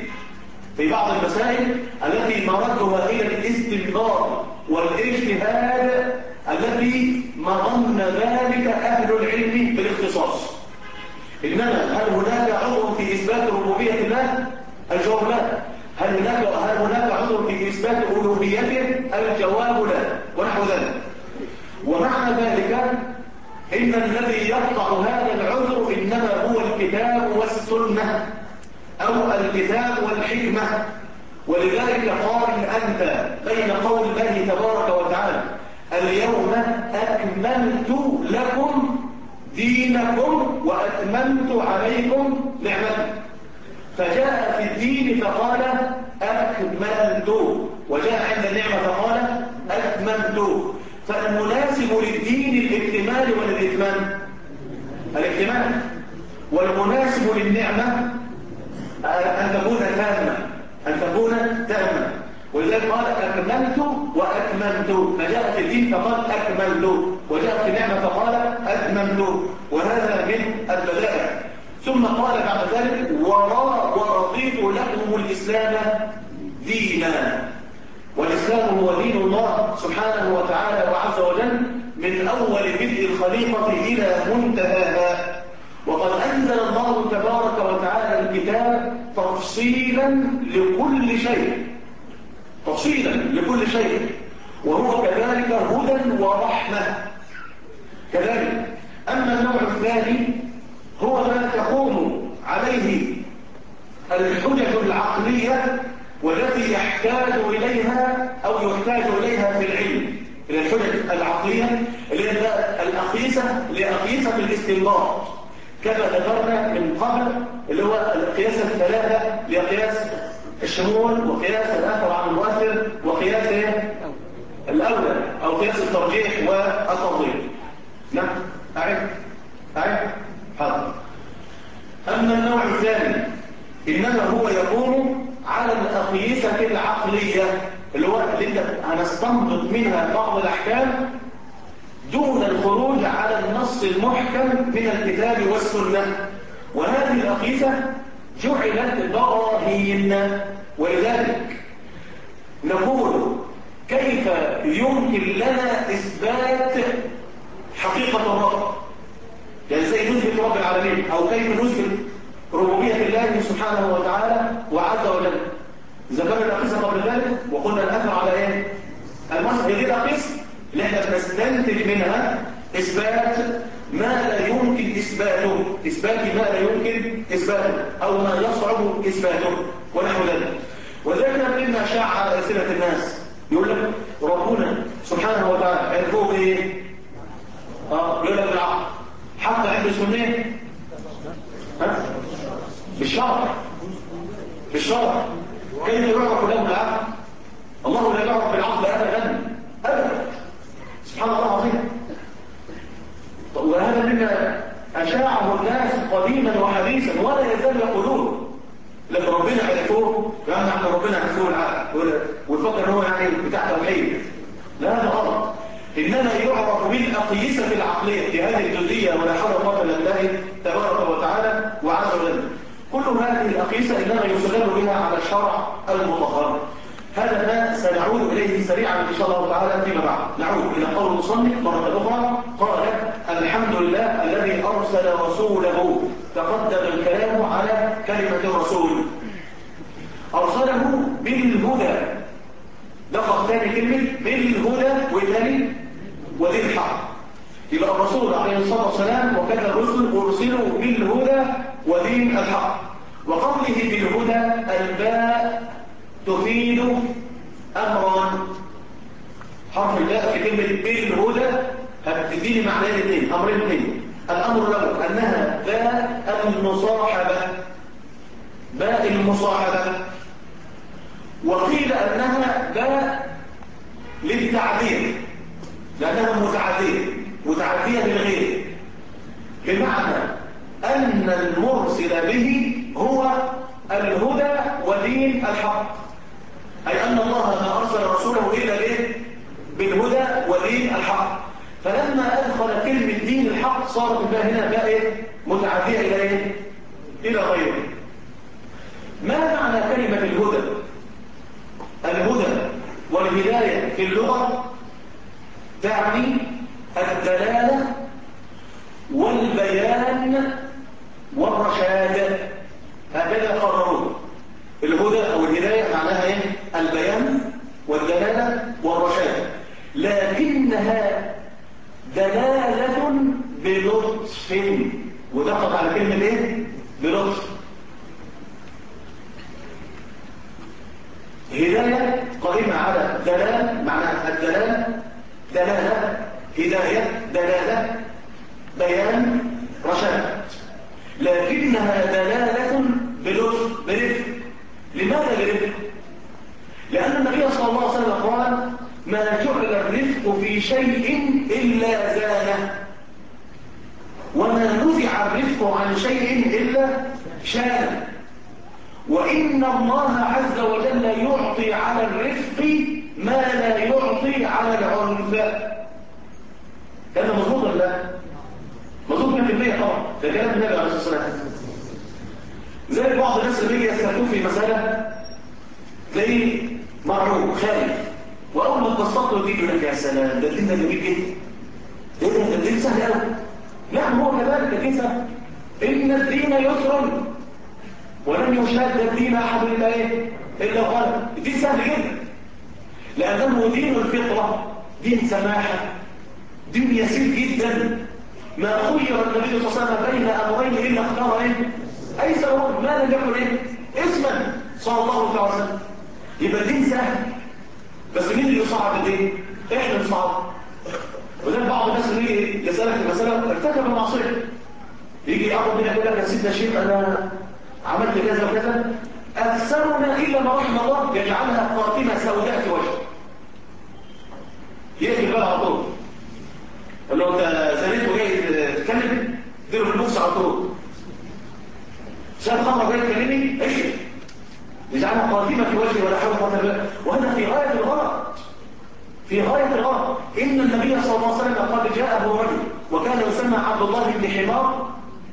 التي مردها إلى الاستنباط والاجتهاد الذي مظن ذلك أهل العلم بالاختصاص. إنما هل هناك عذر في إثبات ربوبية الله؟ الجواب لا. هل هناك عذر في إثبات ألوهيته؟ الجواب لا، ونحو ذلك. ومعنى ذلك إن الذي يقطع هذا العذر إنما هو الكتاب والسنة، أو الكتاب والحكمة. ولذلك قارن أنت بين قول الله تبارك وتعالى اليوم أكملت لكم دينكم وأتممت عليكم نعمتي. فجاء في الدين فقال أكملت، وجاء عند النعمة فقال أتممت. فالمناسب للدين الاكتمال ولا الإتمام؟ الاكتمال. والمناسب للنعمة أن تكون تامة. ولذلك قال أكملت وأتممت. فجاء في الدين فقال أكملت، وجاء في النعمة فقال أتممت. وهذا من البدائع. ثم قال بعد ذلك ورضيت لكم الإسلام دينا. والإسلام هو دين الله سبحانه وتعالى وعز وجل من أول بدء الخليقة إلى منتهاها. وقد أنزل الله تبارك وتعالى الكتاب تفصيلا لكل شيء، وهو كذلك هدى ورحمة كذلك. أما النوع الثاني هو ما تقوم عليه الحجج العقلية والتي يحتاج إليها في العلم، إلى الحجج العقلية اللي هي الأخيرة أقيسة لأقيسة الاستنباط كما ذكرنا من قبل، اللي هو القياس الثلاثة لقياس الشمول وقياس الأثر عن المؤثر وقياس الأولى أو قياس الترجيح والتفضيل. نعم أعرف حاضر. أما النوع الثاني إنما هو يكون على الأقيسة العقلية اللي هو اللي هنستنبط منها بعض الأحكام دون الخروج على النص المحكم من الكتاب والسنة، وهذه الأقيسة جعلت براهين. ولذلك نقول كيف يمكن لنا إثبات حقيقة الرب، يعني ازاي نثبت رب العالمين، أو كيف نثبت ربوبية الله سبحانه وتعالى وعز وجل. ذكرنا الأقيسة قبل ذلك وقلنا الأثر على إيه؟ المصدر. هذه الأقيسة اللي احنا بنستنتج منها إثبات ما لا يمكن إثباته، إثبات ما لا يمكن إثباته أو ما يصعب إثباته ونحو ذلك. وذلك مما شاع على ألسنة الناس يقول لك ربنا سبحانه وتعالى عرفوه بإيه؟ يقول لك بالعقل. حتى عند السنة بالشرع كيف يعرف له بالعقل؟ الله لا يعرف بالعقل أبدا سبحان الله العظيم. وهذا مما أشاعه الناس قديما وحديثا ولا يزال يقولون لكن ربنا عرفوه، يعني احنا ربنا عرفوه العقل ويفكر هو يعني بتاع توحيد. لا هذا غلط. إنما يعرف بالأقيسة العقلية في هذه الجزئية ولا حول ولا قوة إلا بالله تبارك وتعالى وعز وجل. كل هذه الأقيسة إنما يستدل بها على الشرع المطهر. هذا ما سنعود إليه سريعا إن شاء الله تعالى فيما بعد. نعود إلى قول المصنف مرة أخرى. قال الحمد لله الذي أرسل رسوله. تقدم الكلام على كلمة الرسول. أرسله بالهدى. دخل ثاني كلمة بالهدى والثاني وذي الحق. يبقى الرسول عليه الصلاة والسلام وكان الرسل أرسلوا بالهدى ودين الحق. وقوله بالهدى الباء تفيد أمران. حرف الباء في كلمة بالهدى هتديني معنيين اثنين، أمرين اثنين. الأمر الأول أنها باء المصاحبة، باء المصاحبة. وقيل أنها باء للتعديل لأنها متعدية للغير، بمعنى أن المرسل به هو الهدى ودين الحق، أي أن الله ما أرسل رسوله إلا بالهدى ودين الحق. فلما أدخل كلمة دين الحق صارت الباء هنا باء متعدية إلى غيره. ما معنى كلمة الهدى؟ الهدى والهداية في اللغة تعني الدلالة والبيان والرشاد. هكذا قرروه. الهدى أو الهداية معناها إيه؟ البيان والدلالة والرشاد، لكنها دلالة بلطف. ودقق على كلمة إيه؟ بلطف. هداية قائمة على دلالة، معناها الدلالة دلالة، هداية دلالة، بيان رشاد، لكنها دلالة بلطف برفق. لماذا برفق؟ لأن النبي صلى الله عليه وسلم قال ما جعل الرفق في شيء إلا زانه، وما نزع الرفق عن شيء إلا شانه. وإن الله عز وجل يعطي على الرفق ما لا يعطي على العنف. هذا مظبوط ولا لا؟ مظبوط 100% طبعا، ده كلام النبي عليه الصلاة والسلام. زي بعض الناس اللي بيجي يستفتوا في مسألة زي مرعوب خايف، وأول ما تبسط له يقول لك يا سلام ده الدين ده جميل جدا. إيه ده الدين سهل قوي. نعم هو كذلك الدين سهل. إن الدين يسر ولن يشاد الدين أحد إلا غلب. الدين سهل جدا لأنه دين الفطرة، دين سماحة، دين يسير جدا. ما خير النبي صلى الله عليه وسلم بين أمرين إلا اختار أيسر ما لم يكن اسما صلى الله عليه وسلم. يبقى الدين سهل، بس مين اللي يصعب الدين؟ إحنا نصعب. وذلك بعض الناس يجي يسألك في مسألة ارتكب معصية، يجي يقرب منك يقول لك يا سيدنا شيخ أنا عملت كذا وكذا، أكثرنا إلا ما رحم الله يجعلها قاتمة سوداء في وجهه. يقفل بقى على طول، قال له أنت زنيت وجاي تتكلم، اديله في البوكس على طول. شاب خمر جاي تكلمني ايش؟ يجعلها قاتمة في وجهه ولا حول ولا قوة إلا بالله، وهذا في غاية الغلط. في غاية الغلط. إن النبي صلى الله عليه وسلم قد جاءه رجل وكان يسمى عبد الله بن حمار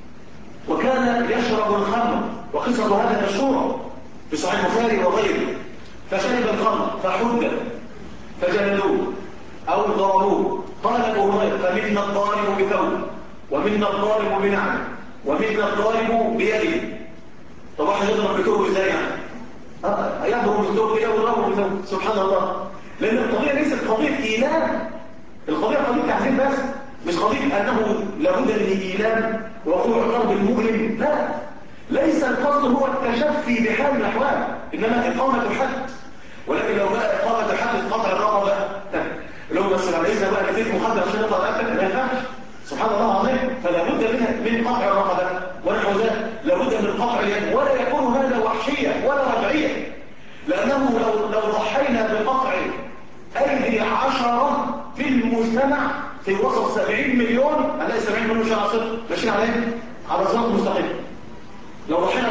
وكان يشرب الخمر، وقصة هذا مشهورة في صحيح البخاري وغيره. فشرب الخمر فحد فجلدوه أو ضربوه. قال أبو هريرة فمنا الضارب بثوب ومنا الضارب بنعمه ومنا الضارب بيده. طب واحد يضرب بثوب ازاي يعني؟ يضرب بثوب كده ويضرب بثوب، سبحان الله. لأن القضية ليست قضية إيلام، القضية قضية تعذيب بس، مش قضية أنه لابد من إيلام ووقوع ضرب المؤلم، لا. ليس القصد هو التشفي بحال الأحوال، إنما إقامة الحد. ولكن لو بقى إقامة الحد قطع الرقبة، اللي هو مثلا ليس بقى كتير مخدر عشان يقطع رقبتك، ما ينفعش. سبحان الله العظيم. فلا بد من قطع الرقبة ونحو ذلك، لا بد من قطع اليد، ولا يكون هذا وحشية ولا رجعية. لأنه لو ضحينا بقطع أيدي 10 في المجتمع في وسط 70 مليون، هنلاقي 70 مليون شارع صفر ماشيين عليه على صراط مستقيم. لو ضحينا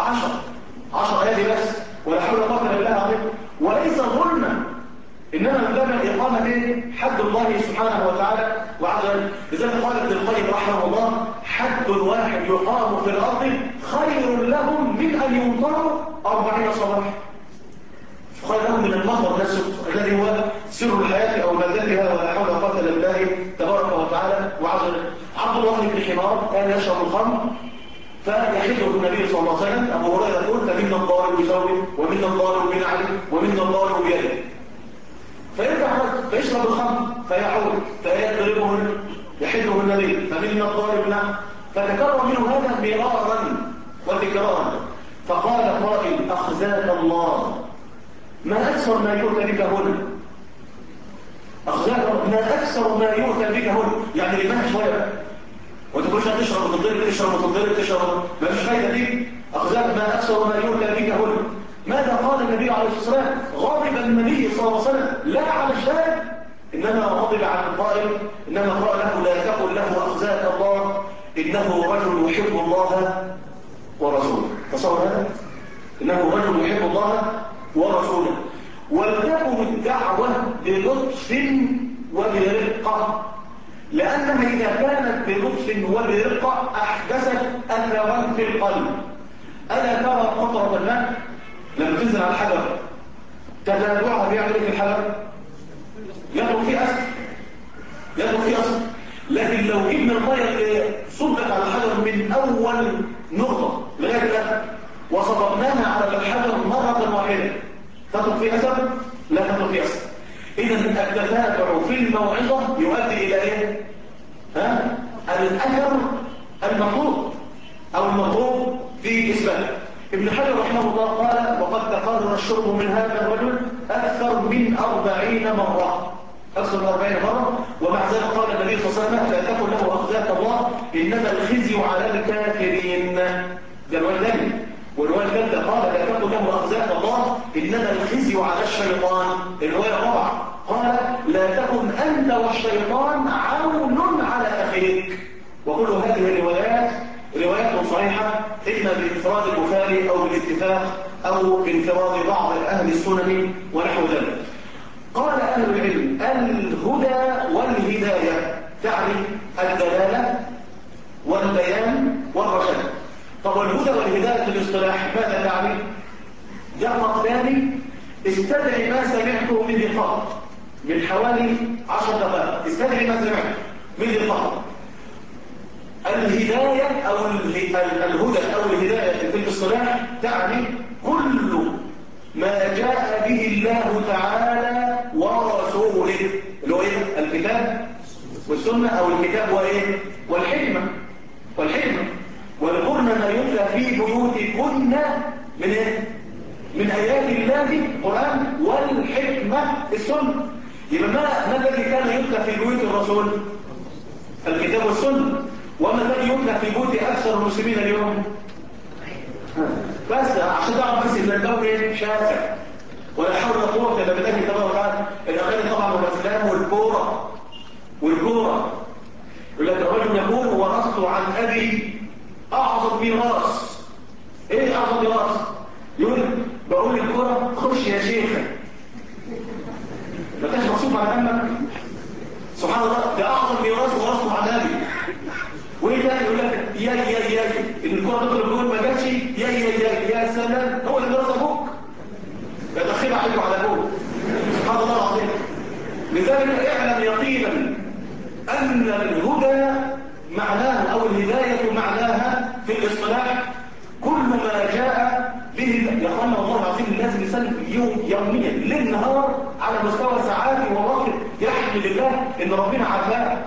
ب10 أيدي بس، ولا حول ولا قوة إلا بالله العظيم، وليس ظلما، إنما من باب إقامة حد الله سبحانه وتعالى وعز وجل. لذلك قال ابن القيم رحمه الله: حد واحد يقام في الأرض خير لهم من أن يمطروا 40 صباحا. خير لهم من المطر نفسه الذي هو سر الحياة أو مادتها، ولا حول ولا قوة إلا بالله تبارك وتعالى وعز وجل. عبد الله بن حمار كان يشرب الخمر فيحده النبي صلى الله عليه وسلم. أبو هريرة يقول: فمنا الضارب بثوبه ومنا الضارب بنعله ومنا الضارب بيده. فيرجع فيشرب الخمر فيعود فيضربه يحده النبي: فمنا الضارب نعم. فتكرر منه هذا مرارا وتكرارا. فقال قائل: أخزاك الله، ما أكثر ما يؤتى بك هنا. أخزاك ما أكثر ما يؤتى بك هنا، يعني لماذا شوية وانت كل شويه تشرب وتضرب تشرب وتضرب تشرب، ما فيش فايده دي. اخذك ما اكثر ما يؤتى بك هنا. ماذا قال النبي عليه الصلاه والسلام؟ غضب النبي صلى الله عليه وسلم لا على الشارب، انما غضب على القائل، انما قال له: لا تقل له اخزاك الله، انه رجل يحب الله ورسوله. تصور هذا؟ انه رجل يحب الله ورسوله. ولتكن الدعوه بلطف وبرقه، لأنها إذا كانت بلطف وبرقة أحدثت أثرا في القلب. ألا ترى قطرة الماء لما تنزل على الحجر تتابعها بيعمل في الحجر؟ يدخل فيه أسر، يدخل فيه أسر. لكن لو جبنا المية اللي صبت على الحجر من أول نقطة لغاية الآخر وصببناها على الحجر مرة واحدة تدخل فيه أسر؟ لا تدخل فيه أسر. إذا التتابع في الموعظة يؤدي إلى إيه؟ الأثر المطلوب أو المطلوب في إثباته. ابن حجر رحمه الله قال: وقد تقرر الشرب من هذا الرجل أكثر من 40 مرة، أكثر من 40 مرة. ومع ذلك قال النبي صلى الله عليه وسلم: لا تقل له أخزاك الله، إنما الخزي على الكافرين. ده الرواية الثانية. والرواية الثالثة قال: لا تقل له أخزاك الله، إنما الخزي على الشيطان. الرواية الرابعة قال: لا تكن أنت والشيطان عون على أخيك. وكل هذه الروايات روايات صحيحة، إما بانفراد البخاري أو بالاتفاق أو بانفراد بعض أهل السنن ونحو ذلك. قال أهل العلم: الهدى والهداية تعني الدلالة والبيان والرشاد. طب الهدى والهداية في الاصطلاح ماذا تعني؟ جمع ثاني: استدعي ما سمعته من فقط من حوالي 10 دقائق. استدعي ما سمعته من فقط. الهداية أو الهدى أو الهداية في الاصطلاح تعني كل ما جاء به الله تعالى ورسوله، اللي هو إيه؟ الكتاب والسنة، أو الكتاب وإيه؟ والحكمة. واذكرن ما يتلى في بيوتكن من إيه؟ من آيات الله القرآن والحكمة السنة. يبقى ما الذي كان يتلى في بيوت الرسول؟ الكتاب والسنة. وما الذي يتلى في بيوت أكثر المسلمين اليوم؟ بس عشان تعرف بس إن الدولة شاسع ولا حول ولا قوة إلا بالله تبارك وتعالى. الأغاني طبعا والأفلام والكورة يقول لك الرجل يقول ورثت عن أبي أعظم ميراث. إيه أعظم ميراث؟ يقول بقول الكورة خش يا شيخة، ما كانش مقصود على دمك. سبحان الله، ده أعظم ميراث ورثته عن أبي. وإيه تاني؟ يقول لك يا الكورة تدخل الجول ما جاتش، يا سلام، هو اللي ميراث أبوك، يدخل عليكم على أبوك. سبحان الله العظيم. لذلك اعلم يقينا أن الهدى معناه أو الهداية معناها في الاصطلاح كل ما جاء به. يا اخوانا والله العظيم لازم الانسان يوميا ليل نهار على مستوى ساعاتي ووقت يحمد الله ان ربنا عافاه.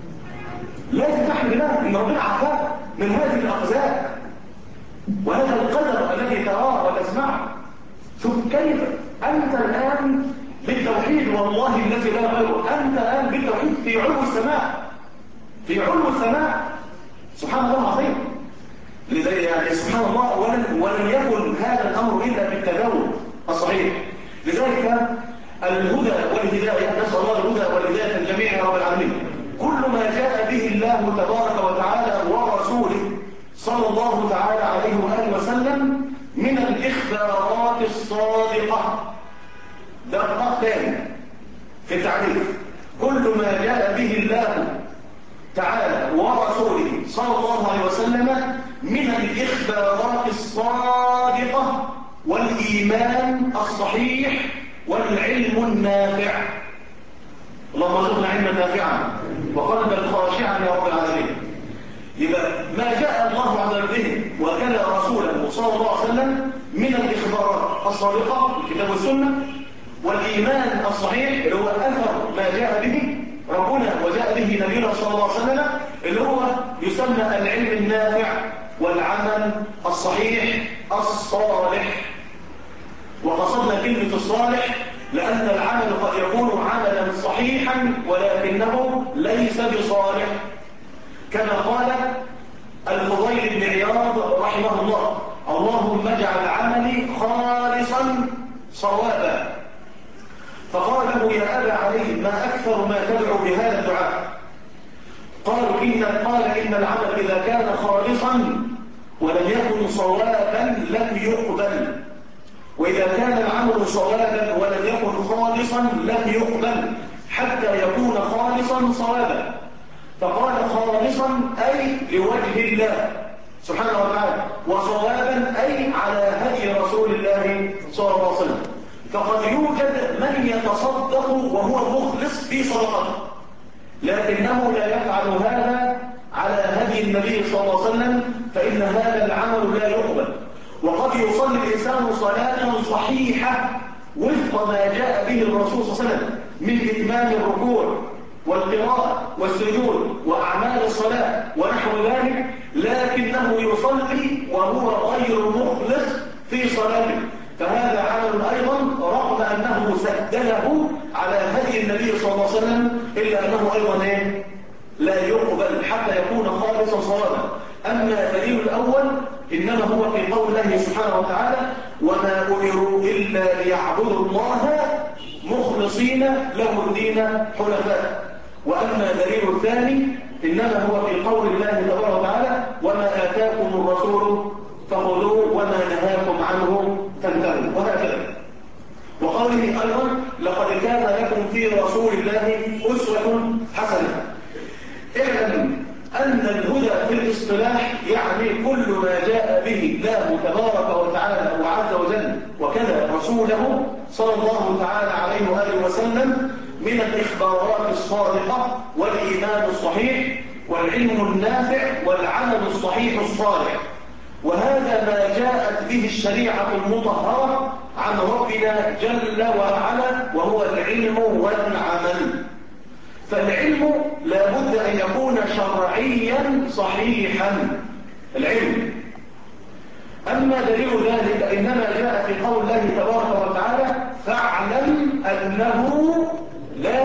لازم تحمد الله ان ربنا عافاه من هذه الاقزاء وهذا القدر الذي تراه وتسمعه. شوف كيف انت الان بالتوحيد، والله الذي لا غيره، انت الان بالتوحيد في علو السماء، في علو السماء. سبحان الله العظيم. لذلك يعني سبحان الله، ولم يكن هذا الامر الا بالتداول الصحيح. لذلك الهدى والهدايه، نسال الله الهدى والهدايه الجميع يا رب العالمين. كل ما جاء به الله تبارك وتعالى ورسوله صلى الله تعالى عليه واله وسلم من الاخبارات الصادقه. ده خط ثاني في التعريف. كل ما جاء به الله تعالى ورسوله صلى الله عليه وسلم من الإخبارات الصادقة والإيمان الصحيح والعلم النافع. اللهم ارزقنا علما نافعا وقلبا خاشعا يا رب العالمين. يبقى ما جاء الله عز وجل وكان رسوله صلى الله عليه وسلم من الإخبارات الصادقة الكتاب والسنة والإيمان الصحيح اللي هو أثر ما جاء به ربنا وجاء به نبينا صلى الله عليه وسلم اللي هو يسمى العلم النافع والعمل الصحيح الصالح. وقصدنا كلمة الصالح لأن العمل قد يكون عملا صحيحا ولكنه ليس بصالح، كما قال الفضيل بن عياض رحمه الله: اللهم اجعل عملي خالصا صوابا. فقال له: يا أبا علي، ما أكثر ما تدعو بهذا الدعاء؟ قال إن العمل إذا كان خالصا ولم يكن صوابا لم يقبل، وإذا كان العمل صوابا ولم يكن خالصا لم يقبل حتى يكون خالصا صوابا. فقال خالصا أي لوجه الله سبحانه وتعالى، وصوابا أي على هدي رسول الله صلى الله عليه وسلم. فقد يوجد من يتصدق وهو مخلص في صدقته لكنه لا يفعل هذا على هدي النبي صلى الله عليه وسلم، فإن هذا العمل لا يقبل. وقد يصلي الإنسان صلاة صحيحة وفق ما جاء به الرسول صلى الله عليه وسلم من إتمام الركوع والقراءة والسجود وأعمال الصلاة ونحو ذلك، لكنه يصلي وهو غير مخلص في صلاته، فهذا عمل أيضا رغم أنه سدله على هدي النبي صلى الله عليه وسلم، إلا أنه أيضا لا يقبل حتى يكون خالصا صوابا. أما دليل الأول إنما هو في قول الله سبحانه وتعالى: وما أمروا إلا ليعبدوا الله مخلصين له الدين حنفاء. وأما دليل الثاني إنما هو في قول الله تبارك وتعالى: وما آتاكم الرسول فخذوه وما نهاكم عنه فانتهوا، وهكذا. وقوله أيضا: لقد كان لكم في رسول الله أسوة حسنة. اعلم أن الهدى في الاصطلاح يعني كل ما جاء به الله تبارك وتعالى وعز وجل وكذا رسوله صلى الله تعالى عليه وآله وسلم من الإخبارات الصادقة والإيمان الصحيح والعلم النافع والعمل الصحيح الصالح. وهذا ما جاءت به الشريعة المطهرة عن ربنا جل وعلا، وهو العلم والعمل. فالعلم لا بد أن يكون شرعيا صحيحا العلم. أما دليل ذلك إنما جاء في قول الله تبارك وتعالى: فاعلم أنه لا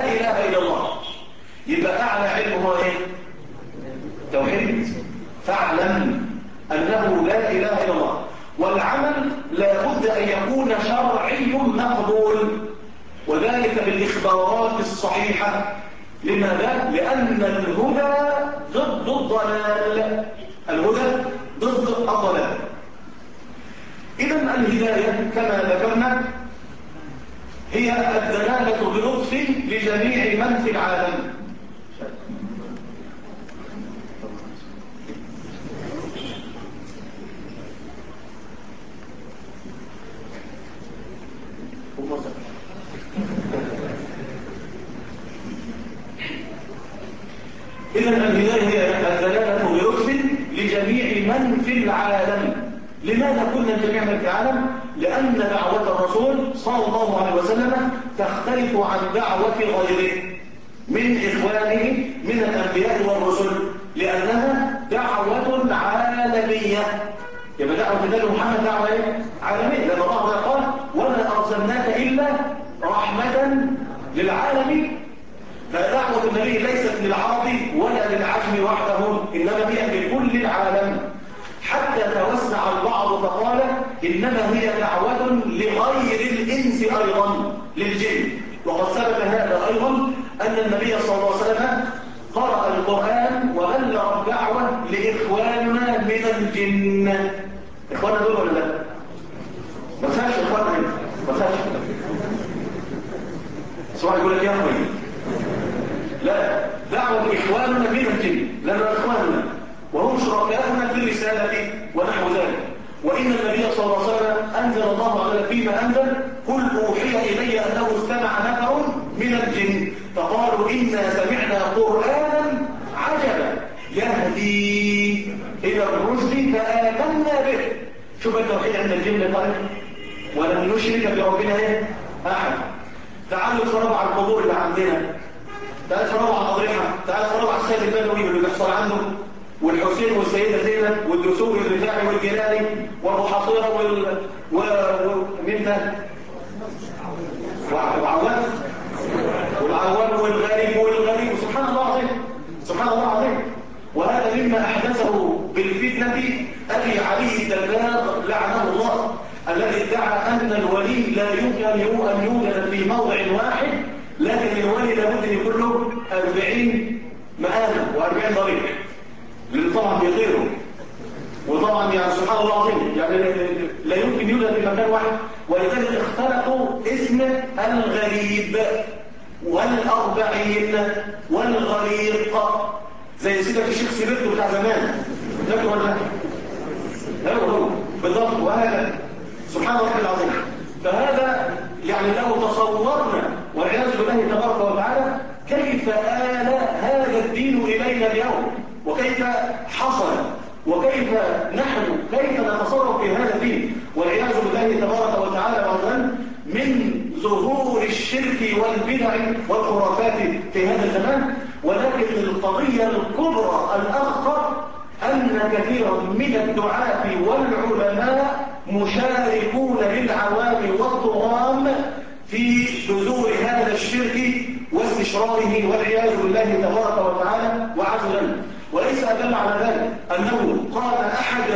يكون شرعي مقبول، وذلك بالإخبارات الصحيحة. لماذا؟ لأن الهدى ضد الضلال، الهدى ضد الضلال. إذن الهداية كما ذكرنا هي الدلالة بلطف لجميع من في العالم. إذن الهداية هي الدلالة بلطف لجميع من في العالم. لماذا كنا جميع من في العالم؟ لأن دعوة الرسول صلى الله عليه وسلم تختلف عن دعوة غيره من إخوانه من الأنبياء والرسل، لأنها دعوة عالمية. يبقى دعوة النبي محمد دعوة عالمية، لأن الله قال وما أرسلناك إلا رحمة للعالمين. فدعوة النبي ليست للعرب ولا للعجم وحدهم، إنما هي لكل العالم، حتى توسع البعض فقال إنما هي دعوة لغير الإنس أيضا، للجن. وقد ثبت هذا أيضا أن النبي صلى الله عليه وسلم قرأ القرآن وبلغ الدعوة لإخواننا من الجن. إخواننا دول ولا لا؟ ما فيهاش إخواننا هنا، ما فيهاش. سواء يقول لك يا أخوي، لا، دعوة إخواننا من الجن، لنا إخواننا وهم شركاؤنا في الرسالة ونحو ذلك. وإن النبي صلى الله عليه وسلم أنزل الله عليه فيما أنزل قل أوحي إلي أنه استمع نفر من الجن فقالوا إنا سمعنا قرآنا عجبا يهدي إلى الرشد فآمنا به. شوف التوحيد عند الجن طريق ولن نشرك بربنا أحد. تعالوا اتفرجوا على القبور اللي عندنا، تعالوا اتفرجوا على الأضرحة، تعالوا اتفرجوا على السيد البدوي واللي بيحصل عنده، والحسين والسيدة زينب والدسوقي والرفاعي والجلالي وابو حصيرة ومن ده والعوام والغريب وسبحان الله العظيم، سبحان الله العظيم. وهذا مما أحدثه بالفتنة أبي علي الدباغ لعنه الله، الذي ادعى أن الولي لا يمكن أن يوجد في موضع واحد، لكن الولي لابد أن يكون له 40 مآمة و40 طريق، لأن طبعا بيطيروا، وطبعا يعني سبحان الله العظيم يعني لا يمكن يوجد في مكان واحد. ولذلك اختلقوا اسم الغريب والأربعين والغريق، زي سيدك الشيخ سيبرتو بتاع زمان، فاكر ولا لا؟ هو بالضبط. وهذا سبحان الله العظيم. فهذا يعني لو تصورنا والعياذ بالله تبارك وتعالى كيف آل هذا الدين إلينا اليوم، وكيف حصل، وكيف نحن كيف نتصرف في هذا الدين والعياذ بالله تبارك وتعالى وجل من ظهور الشرك والبدع والخرافات في هذا الزمان. ولكن القضية الكبرى الأخطر أن كثيرا من الدعاة والعلماء مشاركون للعوام والطغام في بذور هذا الشرك واستشراره والعياذ بالله تبارك وتعالى وعز وجل. وليس أدل على ذلك أنه قال أحد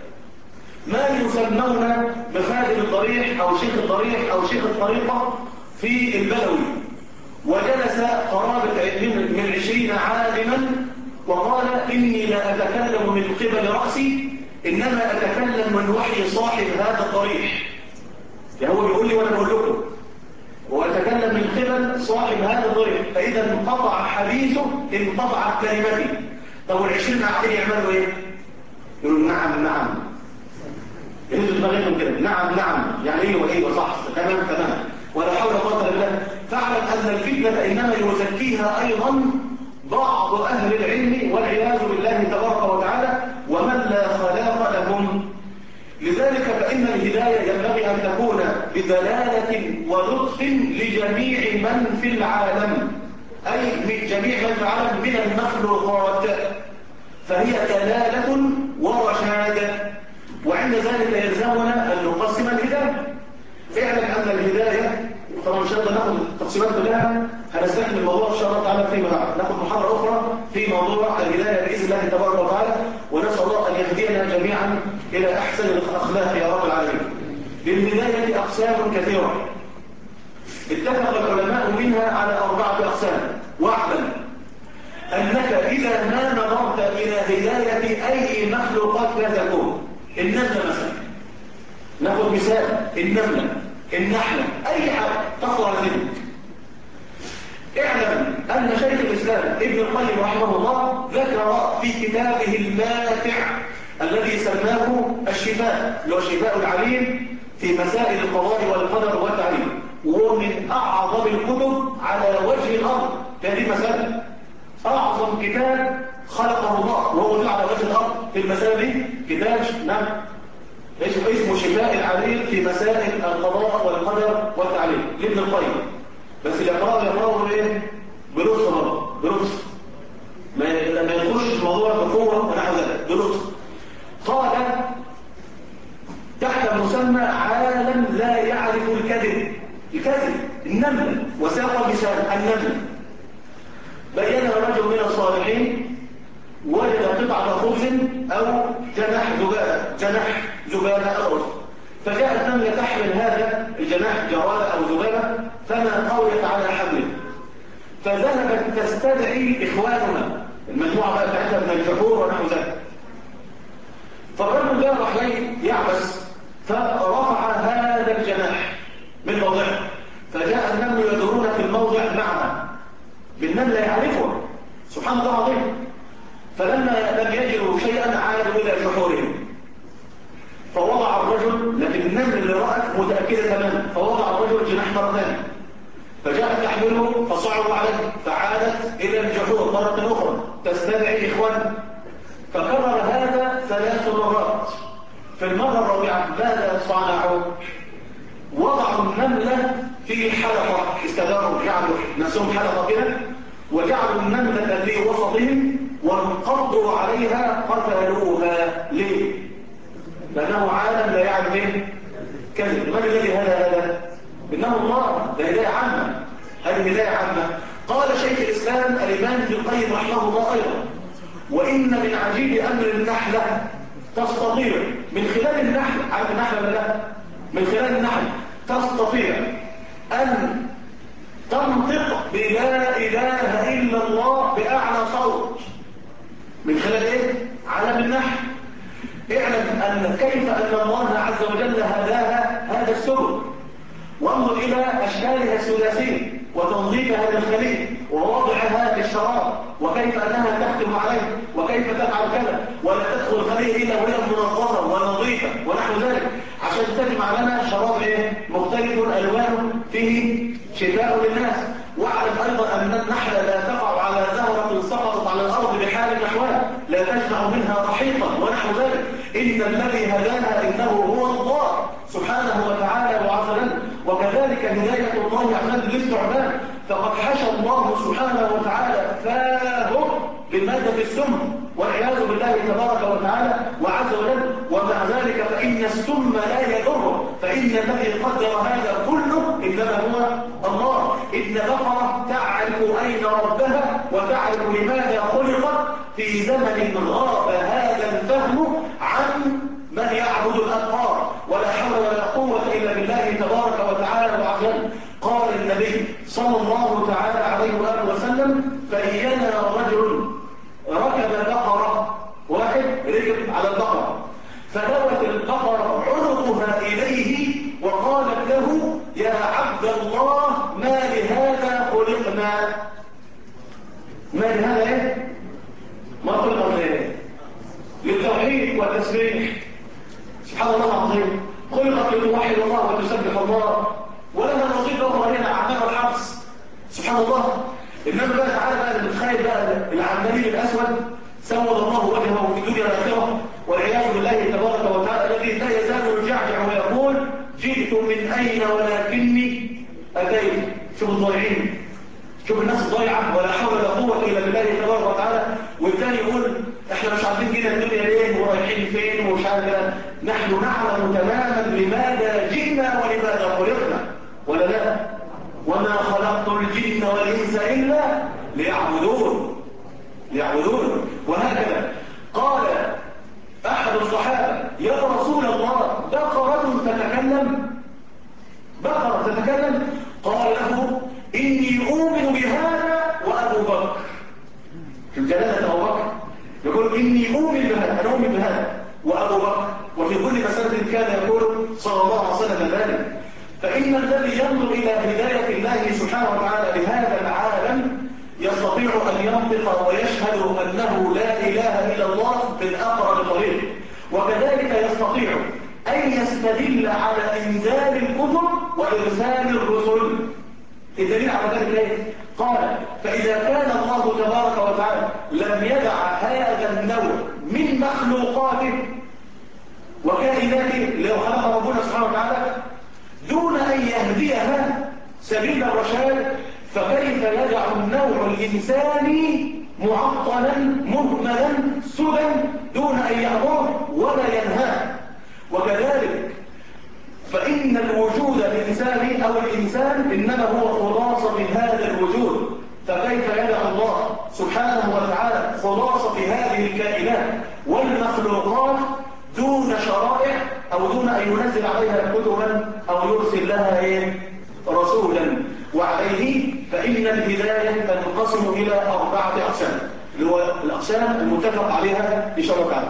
ما يسمون بخادم الضريح أو شيخ الضريح أو شيخ الطريقة في البدوي، وجلس قرابة من 20 عالما وقال إني لا أتكلم من قبل رأسي، إنما أتكلم من وحي صاحب هذا الضريح. يعني هو بيقول لي وأنا بقول لكم، وأتكلم من قبل صاحب هذا الضريح، فإذا انقطع حديثه انقطعت كلمتي. طب وال20 قاعدين يعملوا إيه؟ يقولوا نعم نعم، يهزوا دماغهم كده، نعم نعم، يعني ايوه صح، تمام تمام، ولا حول ولا قوه الا بالله. فاعلم ان الفتنه انما يزكيها ايضا بعض اهل العلم والعياذ بالله تبارك وتعالى ومن لا خلاق لهم. لذلك فان الهدايه ينبغي ان تكون بدلاله ولطف لجميع من في العالم، اي من جميع من في العالم من المخلوقات، فهي دلاله ورشاد. وعند ذلك يلزمنا أن نقسم الهداية. اعلم أن الهداية طبعا مش هنقدر ناخد التقسيمات كلها، هنستكمل الموضوع إن شاء الله تعالى فيما بعد، ناخد محاضرة أخرى في موضوع الهداية بإذن الله تبارك وتعالى، ونسأل الله أن يهدينا جميعا إلى أحسن الأخلاق يا رب العالمين. للهداية أقسام كثيرة اتفق العلماء منها على 4 أقسام. واعلم أنك إذا ما نظرت إلى هداية أي مخلوقات لا تكون، النملة مثلا، ناخذ مثال، النملة، النحلة، أي حاجة تخضع لذلك. اعلم أن شيخ الإسلام ابن القيم رحمه الله ذكر في كتابه الماتع الذي سماه الشفاء، اللي هو شفاء العليم في مسائل القضاء والقدر والتعليم، وهو من أعظم الكتب على وجه الأرض في هذه المسألة. أعظم كتاب خلقه الله وهو موجود على وجه الأرض في المسألة دي كتاب نعم اسمه شفاء العليم في مسائل القضاء والقدر والتعليم لابن القيم. بس اللي يقرأه ايه؟ بلطف برضه، بلطف، ما يخش الموضوع بقوة ونحو ذلك، بلطف. قال تحت مسمى عالم لا يعرف الكذب، الكذب النملة، وساق مثال النملة. بين رجل من الصالحين وجد قطعة خبز أو جناح ذبابة أو رز، فجاءت نملة تحمل هذا الجناح جرادة أو ذبابة فما قويت على حمله، فذهبت تستدعي إخوانها المجموعة بقى بتاعتها من الجحور ونحو ذلك. فالرجل ده راح يعبس فرفع هذا الجناح من موضعه، فجاء النمل يدورون في الموضع معها بالنملة يعرفها، سبحان الله العظيم. فلما لم يجدوا شيئا عادوا إلى جحورهم، فوضع الرجل، لكن النمل اللي رأت متأكدة تماما، فوضع الرجل الجناح مرة ثانية، فجاءت تحمله فصعدوا عليه، فعادت إلى الجحور مرة أخرى تستدعي إخوانها، فكرر هذا 3 مرات. في المرة الرابعة ماذا صنعوا؟ وضعوا النملة في حلقة، استداروا، جعلوا نفسهم حلقة كده، وجعلوا النملة في وسطهم وانقضوا عليها قتلوها. ليه؟ لأنه عالم لا يعلم ايه؟ كذب. من الذي هذا؟ إنه الله، ده هداية عامة، هذه هداية عامة. قال شيخ الإسلام الإمام ابن القيم رحمه الله أيضا: وإن من عجيب أمر النحلة تستطيع من خلال النحل، عارف النحلة ولا لا؟ من خلال النحل تستطيع أن تنطق بلا إله إلا الله بأعلى صوت. من خلال إيه؟ علم النحل. اعلم أن كيف أن الله عز وجل هداها هذا السبل، وانظر إلى أشكالها الثلاثية وتنظيفها للخليل ووضعها للشراب، وكيف أنها تختم عليه، وكيف تفعل كذا، ولا تدخل الخليل إلا وهي منظمة ونظيفة ونحو ذلك، عشان تجمع لنا شراب إيه؟ مختلف ألوانه فيه شفاء للناس. واعلم أيضا أن النحلة لا تقع على زهرة سقطت على الأرض بحال نحوها، لا تجمع منها رحيقا ونحو ذلك. إن الذي هداها إنه هو الله سبحانه وتعالى وعز وجل. وكذلك هداية الله عز وجل للثعبان، فقد حشى الله سبحانه وتعالى فاهم بمادة السم والعياذ بالله تبارك وتعالى وعز وجل، ومع ذلك فإن السم لا يضره، فإن الذي قدر هذا كله إنما هو الله. إن بقرة تعرف أين ربها وتعرف لماذا خلقت في زمن غاب هذا الفهم عن من يعبد الأبقار، ولا حول ولا قوة إلا بالله تبارك وتعالى وعز وجل. قال النبي صلى الله تعالى عليه وآله وسلم: فإينا رجل ركب بقرة، واحد ركب على البقرة، فدوت البقرة عنقها إليه وقالت له: يا عبد الله ما لهذا خلقنا. ما لهذا إيه؟ ما خلقنا إيه؟ للتوحيد والتسبيح. سبحان الله العظيم، خلقت لتوحد الله وتسبح الله، ولها نصيب أخرى هنا أعمال الحبس. سبحان الله. إنما بقى تعالى بقى نتخيل بقى العمالين الأسود سود الله وجهه في الدنيا والآخرة والعياذ بالله تبارك وتعالى، الذي لا يزال يجعجع ويقول: جئت من أين ولكني أتيت. شوف الضايعين، شوف الناس الضايعة، ولا حول ولا قوة إلا بالله تبارك وتعالى. والثاني يقول: احنا مش عارفين جينا الدنيا ليه ورايحين فين ومش عارف. نحن نعلم تماما لماذا جئنا ولماذا خلقنا، ولا لا؟ وما خلقت الجن والإنس إلا ليعبدون. وهكذا قال أحد الصحابة: يا رسول الله، بقرة تتكلم؟ تتكلم قال له إني أؤمن بهذا وأبو بكر. في الجلالة أبو بكر يقول إني أؤمن بهذا، أنا أؤمن بهذا وأبو بكر، وفي كل مسألة كان يقول صلى الله عليه وسلم ذلك. فإن الذي ينظر إلى هداية الله سبحانه وتعالى لهذا العالم يستطيع أن ينطق ويشهد أنه لا إله إلا الله بالأقرب طريق، وكذلك يستطيع أن يستدل على إنزال الكتب وإرسال الرسل. الدليل على ذلك إيه؟ قال فإذا كان الله تبارك وتعالى لم يدع هذا النوع من مخلوقاته وكائناته لو خلق ربنا سبحانه وتعالى دون أن يهديها سبيل الرشاد، فكيف يدع النوع الإنساني معطلا مهملا سدى دون أن يأمره ولا ينهاه؟ وكذلك فإن الوجود الإنساني أو الإنسان إنما هو خلاصة من هذا الوجود، فكيف يدع الله سبحانه وتعالى خلاصة هذه الكائنات والمخلوقات دون شرائع أو دون أن ينزل عليها كتبا أو يرسل لها رسولا؟ وعليه فإن الهداية تنقسم إلى 4 أقسام، اللي هو الأقسام المتفق عليها بشرع تعالى.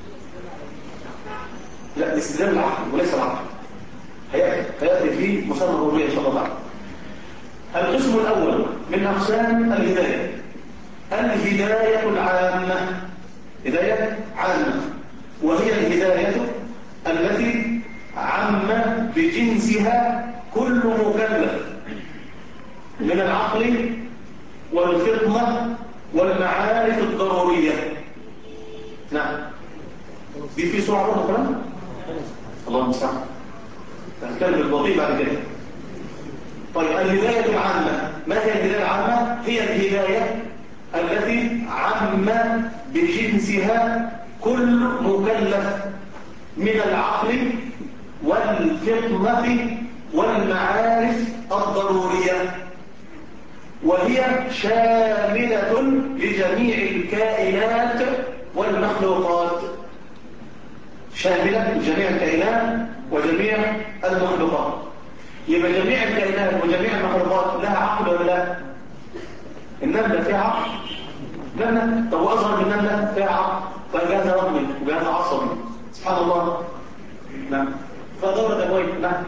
لا، الاستدلال العقل وليس العقل، هيأتي في مسمى الربوبية إن شاء الله تعالى. القسم الأول من أقسام الهداية الهداية العامة، هداية عامة، وهي الهداية التي عم بجنسها كل مكلف من العقل والفطنة والمعارف الضرورية. نعم، دي في سرعة أخرى. الله المستعان، هنتكلم البطيء بعد كده. طيب، الهداية العامة، ما هي الهداية العامة؟ هي الهداية التي عم بجنسها كل مكلف من العقل والفطنة والمعارف الضرورية، وهي شاملة لجميع الكائنات والمخلوقات، شاملة لجميع الكائنات وجميع المخلوقات. يبقى جميع الكائنات وجميع المخلوقات لها عقل ولا لا؟ النملة فيها عقل؟ نملة، طب وأصغر من النملة فيها عقل، فجهاز رقمي وجهاز عصبي، سبحان الله. نعم، فدورة أبوي. نعم،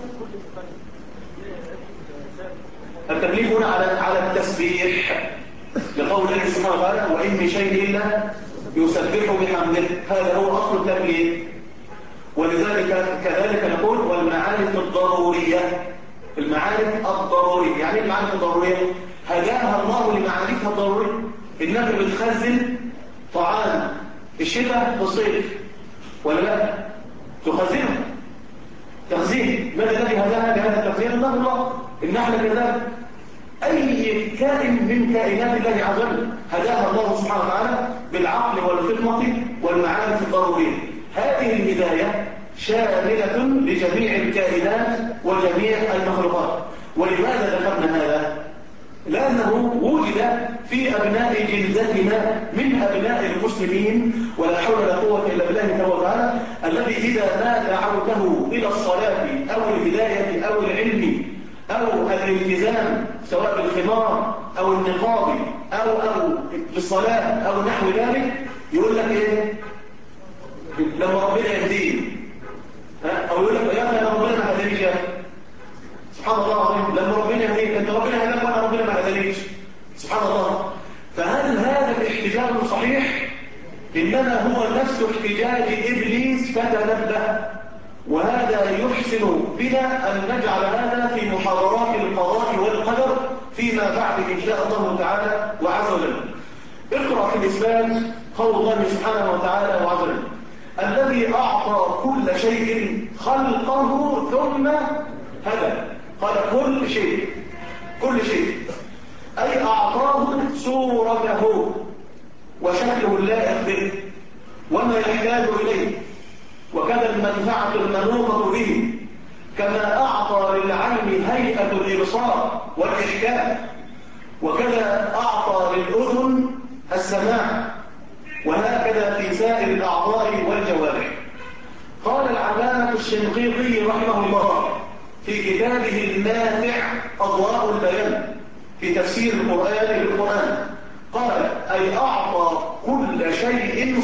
التكليف هنا على التسبيح، لقول الله سبحانه وتعالى وإن من شيء إلا يسبح بحمده، هذا هو أصل التكليف. ولذلك كذلك نقول والمعارف الضرورية، المعارف الضرورية. يعني المعارف الضرورية هداها الله لمعارفها الضرورية. النبي بتخزن طعام الشتاء في الصيف ولا لا؟ تخزنه تخزين، ماذا الذي هداها لهذا التخزين؟ الله. النحلة كذلك، أي كائن من كائنات الله عز وجل هداها الله سبحانه وتعالى بالعقل والفطنة والمعارف الضرورية. هذه الهداية شاملة لجميع الكائنات وجميع المخلوقات. ولماذا ذكرنا هذا؟ لأنه وجد في أبناء جلدتنا من أبناء المسلمين، ولا حول ولا قوة إلا بالله تبارك وتعالى، الذي إذا ما دعوته إلى الصلاة أو الهداية أو العلم أو الالتزام سواء بالخمار أو النقاب أو بالصلاة أو نحو ذلك، يقول لك إيه؟ لما ربنا يهديه، أو يقول لك يا أخي أنا ربنا ما هدانيش يا أخي. سبحان الله العظيم، لما ربنا يهديك أنت ربنا هداك وأنا ربنا ما هدانيش، سبحان الله. فهل هذا الاحتجاج صحيح؟ إنما هو نفس احتجاج إبليس فتنبه. وهذا يحسن بنا أن نجعل هذا في محاضرات القضاء والقدر فيما بعد إن شاء الله تعالى وعز وجل. اقرأ في الإسلام قول الله سبحانه وتعالى وعز وجل الذي أعطى كل شيء خلقه ثم هدى. قال كل شيء، كل شيء، أي أعطاه صورته وشكله اللائق به وما يحتاج إليه، وكذا المنفعة المنوطة به، كما أعطى للعين هيئة الإبصار والإحكام، وكذا أعطى للأذن السماع، وهكذا في سائر الأعضاء والجوارح. قال العلامة الشنقيطي رحمه الله في كتابه النافع أضواء البيان في تفسير القرآن للقرآن قال أي أعطى كل شيء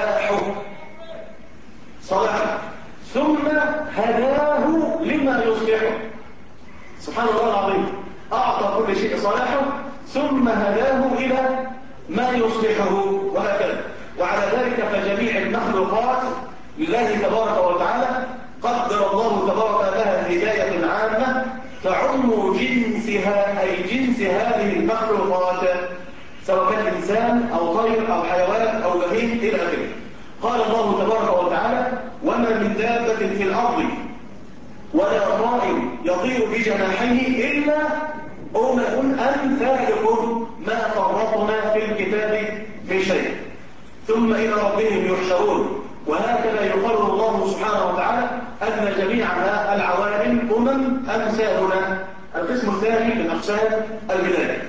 صلاحه ثم هداه لما يصلحه. سبحان الله العظيم، أعطى كل شيء صلاحه ثم هداه إلى ما يصلحه وهكذا. وعلى ذلك فجميع المخلوقات لله تبارك وتعالى قدر الله تبارك لها هداية عامة تعم جنسها أي جنس هذه المخلوقات سواء كان إنسان أو طير أو حيوان أو بهيم إلى آخره. قال الله تبارك وتعالى وما من دابة في الأرض ولا طائر يطير بجناحيه إلا أمم أمثالكم ما فرطنا في الكتاب في شيء ثم إلى ربهم يحشرون. وهكذا يقرر الله سبحانه وتعالى أن جميع العوالم أمثالنا. القسم الثاني من أقسام الهداية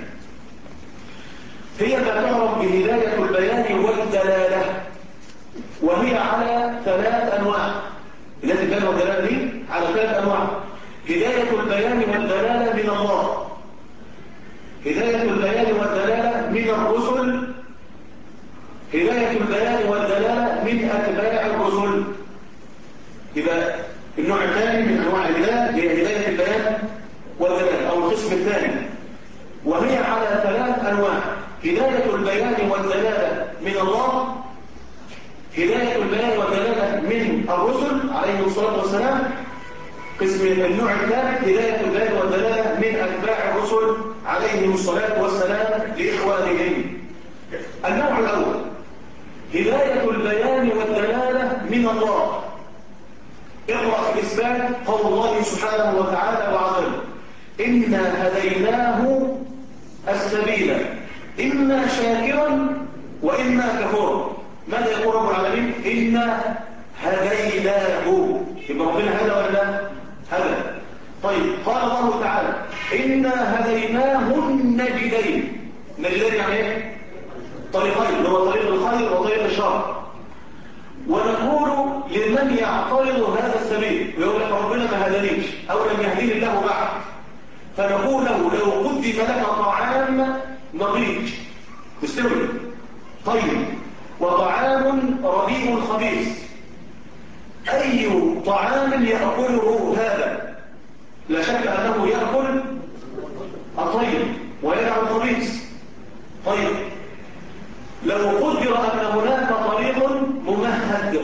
هي ما تعرف بهداية البيان والدلالة، وهي على 3 أنواع. هداية البيان والدلالة دي على 3 أنواع. هداية البيان والدلالة من الله، هداية البيان والدلالة من الرسل، هداية البيان والدلالة من أتباع الرسل. يبقى النوع الثاني من أنواع الهداية هي هداية البيان والدلالة أو القسم الثاني، وهي على 3 أنواع. هداية البيان والدلالة من الله، هداية البيان والدلالة من الرسل عليهم الصلاة والسلام. قسم النوع الثالث هداية البيان والدلالة من أتباع الرسل عليهم الصلاة والسلام لإخوانهم. النوع الأول هداية البيان والدلالة من الله. اقرأ في الإثبات قول الله سبحانه وتعالى وعظم إنا هديناه السبيل إما شاكرا وإما كفورا. ماذا يقول رب العالمين؟ إنا هديناه. يبقى ربنا هدى ولا لا؟ هدى. طيب قال الله تعالى إنا هديناه النجدين. النجدين يعني ايه؟ طريقين، اللي هو طريق الخير وطريق الشر. ونقول لمن يعترض هذا السبيل ويقول لك ربنا ما هدانيش او لم يهديني الله بعد، فنقول له لو قدم لك طعام نضيج مستوي طيب وطعام رديء خبيث، اي طعام ياكله هذا؟ لا شك انه ياكل الطيب ويدع الخبيث. طيب لو قدر أن هناك طريق ممهد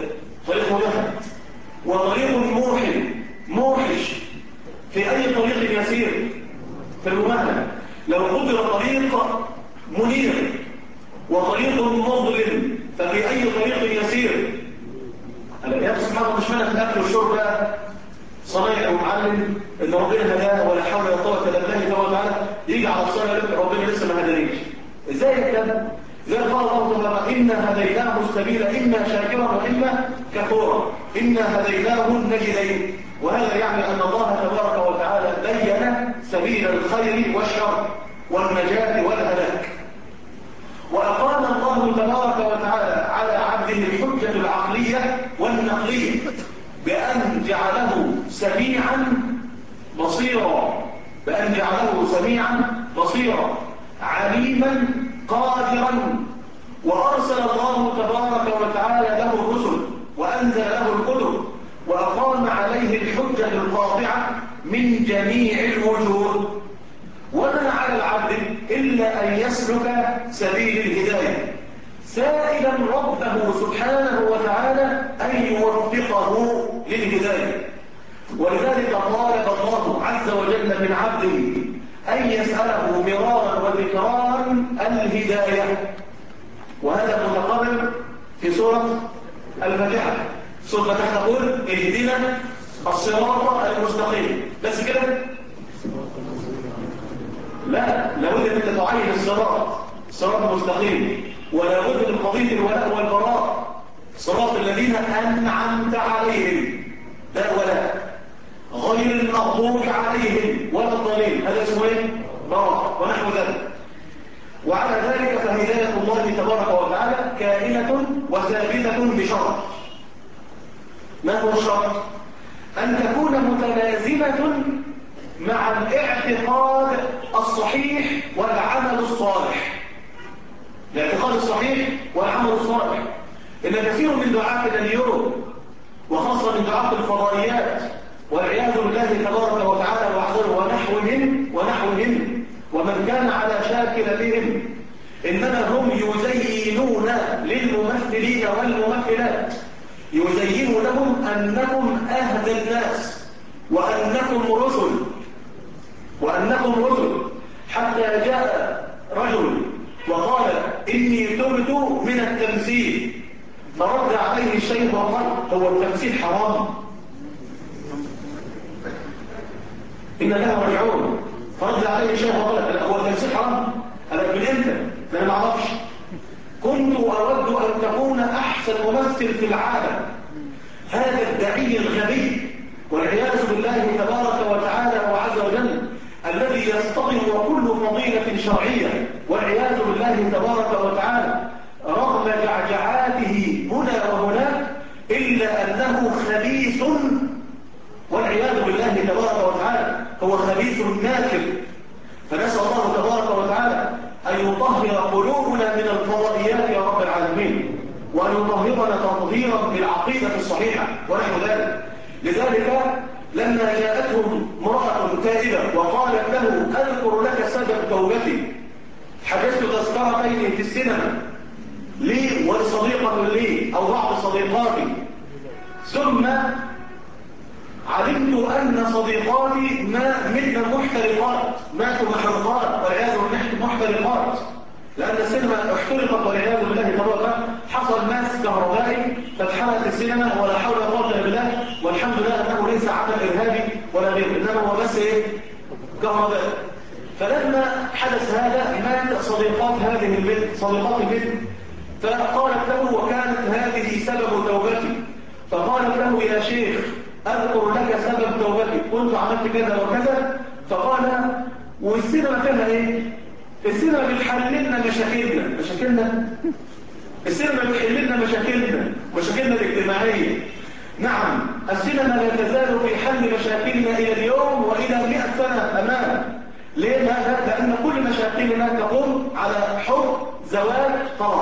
وطريق موحش في أي طريق يسير في الممهد، لو قدر طريق منير وطريق مظلم ففي أي طريق يسير؟ يا سبحان الله، مش معنى في الأكل والشرب بقى صنايع ومعلم إن ربنا هداه ولا حول ولا قوة إلا بالله تبارك وتعالى يجي على الصلاة يقول ربنا لسه ما هدانيش. إزاي الكلام؟ زي قال الله تعالى إنا هديناه السبيل إما شاكرا وإما كفورا، إنا هديناه النجدين. وهذا يعني أن الله تبارك وتعالى بين سبيل الخير والشر والنجاة والهلاك. وأقام الله تبارك وتعالى على عبده الحجة العقلية والنقلية بأن جعله سميعا بصيرا عليما قادرا. وأرسل الله تبارك وتعالى له الرسل وأنزل له الكتب وأقام عليه الحجة القاطعة من جميع الوجوه. وما على العبد إلا أن يسلك سبيل الهداية سائلا ربه سبحانه وتعالى أن يوفقه للهداية. ولذلك طالب الله عز وجل من عبده أن يسأله مرارا وتكرارا الهداية. وهذا متقرر في سورة الفاتحة. سورة الفاتحة تقول اهدنا الصراط المستقيم، بس كده؟ لا، لابد ان انت تعين الصراط المستقيم، ولابد من قضية الولاء والبراء، صراط الذين أنعمت عليهم لا ولاء، غير المغضوب عليهم ولا الضالين، هذا اسمه ايه؟ براء ونحو ذلك. وعلى ذلك فهداية الله تبارك وتعالى كائنة وثابتة بشرط. ما هو الشرط؟ أن تكون متلازمة مع الاعتقاد الصحيح والعمل الصالح. الاعتقاد الصحيح والعمل الصالح. إن كثير من دعاتنا اليوم وخاصة من دعاة الفضائيات والعياذ بالله تبارك وتعالى وحده ونحوهم ومن كان على شاكلتهم إنما هم يزينون للممثلين والممثلات، يزين لهم أنكم أهدى الناس وأنكم رسل حتى جاء رجل وقال إني تبت من التمثيل، فرد عليه الشيخ وقال هو التمثيل حرام؟ إن لها راجعون. فرد عليه الشيخ وقال هو التمثيل حرام؟ أنا من إمتى؟ أنا ما أعرفش. كنت أود أن تكون أحسن ممثل في العالم. هذا الداعي الغبي والعياذ بالله تبارك وتعالى وعز وجل الذي يصطدم كل فضيلة شرعية والعياذ بالله تبارك وتعالى رغم جعجعاته هنا وهناك إلا أنه خبيث والعياذ بالله تبارك وتعالى، هو خبيث ناكر. فنسأل الله تبارك وتعالى أن يطهر قلوبنا من الفضائيات يا رب العالمين، وأن يطهرنا تطهيرا بالعقيدة الصحيحة ونحو ذلك. لذلك لما جاءتهم امرأة تائبة وقالت له أذكر لك سبب توبتي، حجزت تذكرتين في السينما لي ولصديقة لي أو بعض صديقاتي، ثم علمت أن صديقاتي ماتوا محرقات والعياذ بالله محترقات، لأن السينما احترقت والعياذ بالله تبارك. حصل ماس كهربائي فاتحرقت السينما ولا حول ولا قوة إلا بالله، والحمد لله أنه ليس عمل إرهابي ولا غيره، إنما هو بس كهربائي. فلما حدث هذا مات صديقات البنت، فقالت له وكانت هذه سبب توبتي، فقالت له يا شيخ أذكر لك سبب توبتي، كنت عملت كذا وكذا. فقال والسينما فيها ايه؟ السينما بتحل لنا مشاكلنا السينما بتحل لنا مشاكلنا الاجتماعية. نعم، السينما لا تزال في حل مشاكلنا إلى اليوم وإلى 100 سنة أمام. ليه؟ لأن كل مشاكلنا تقوم على حب زواج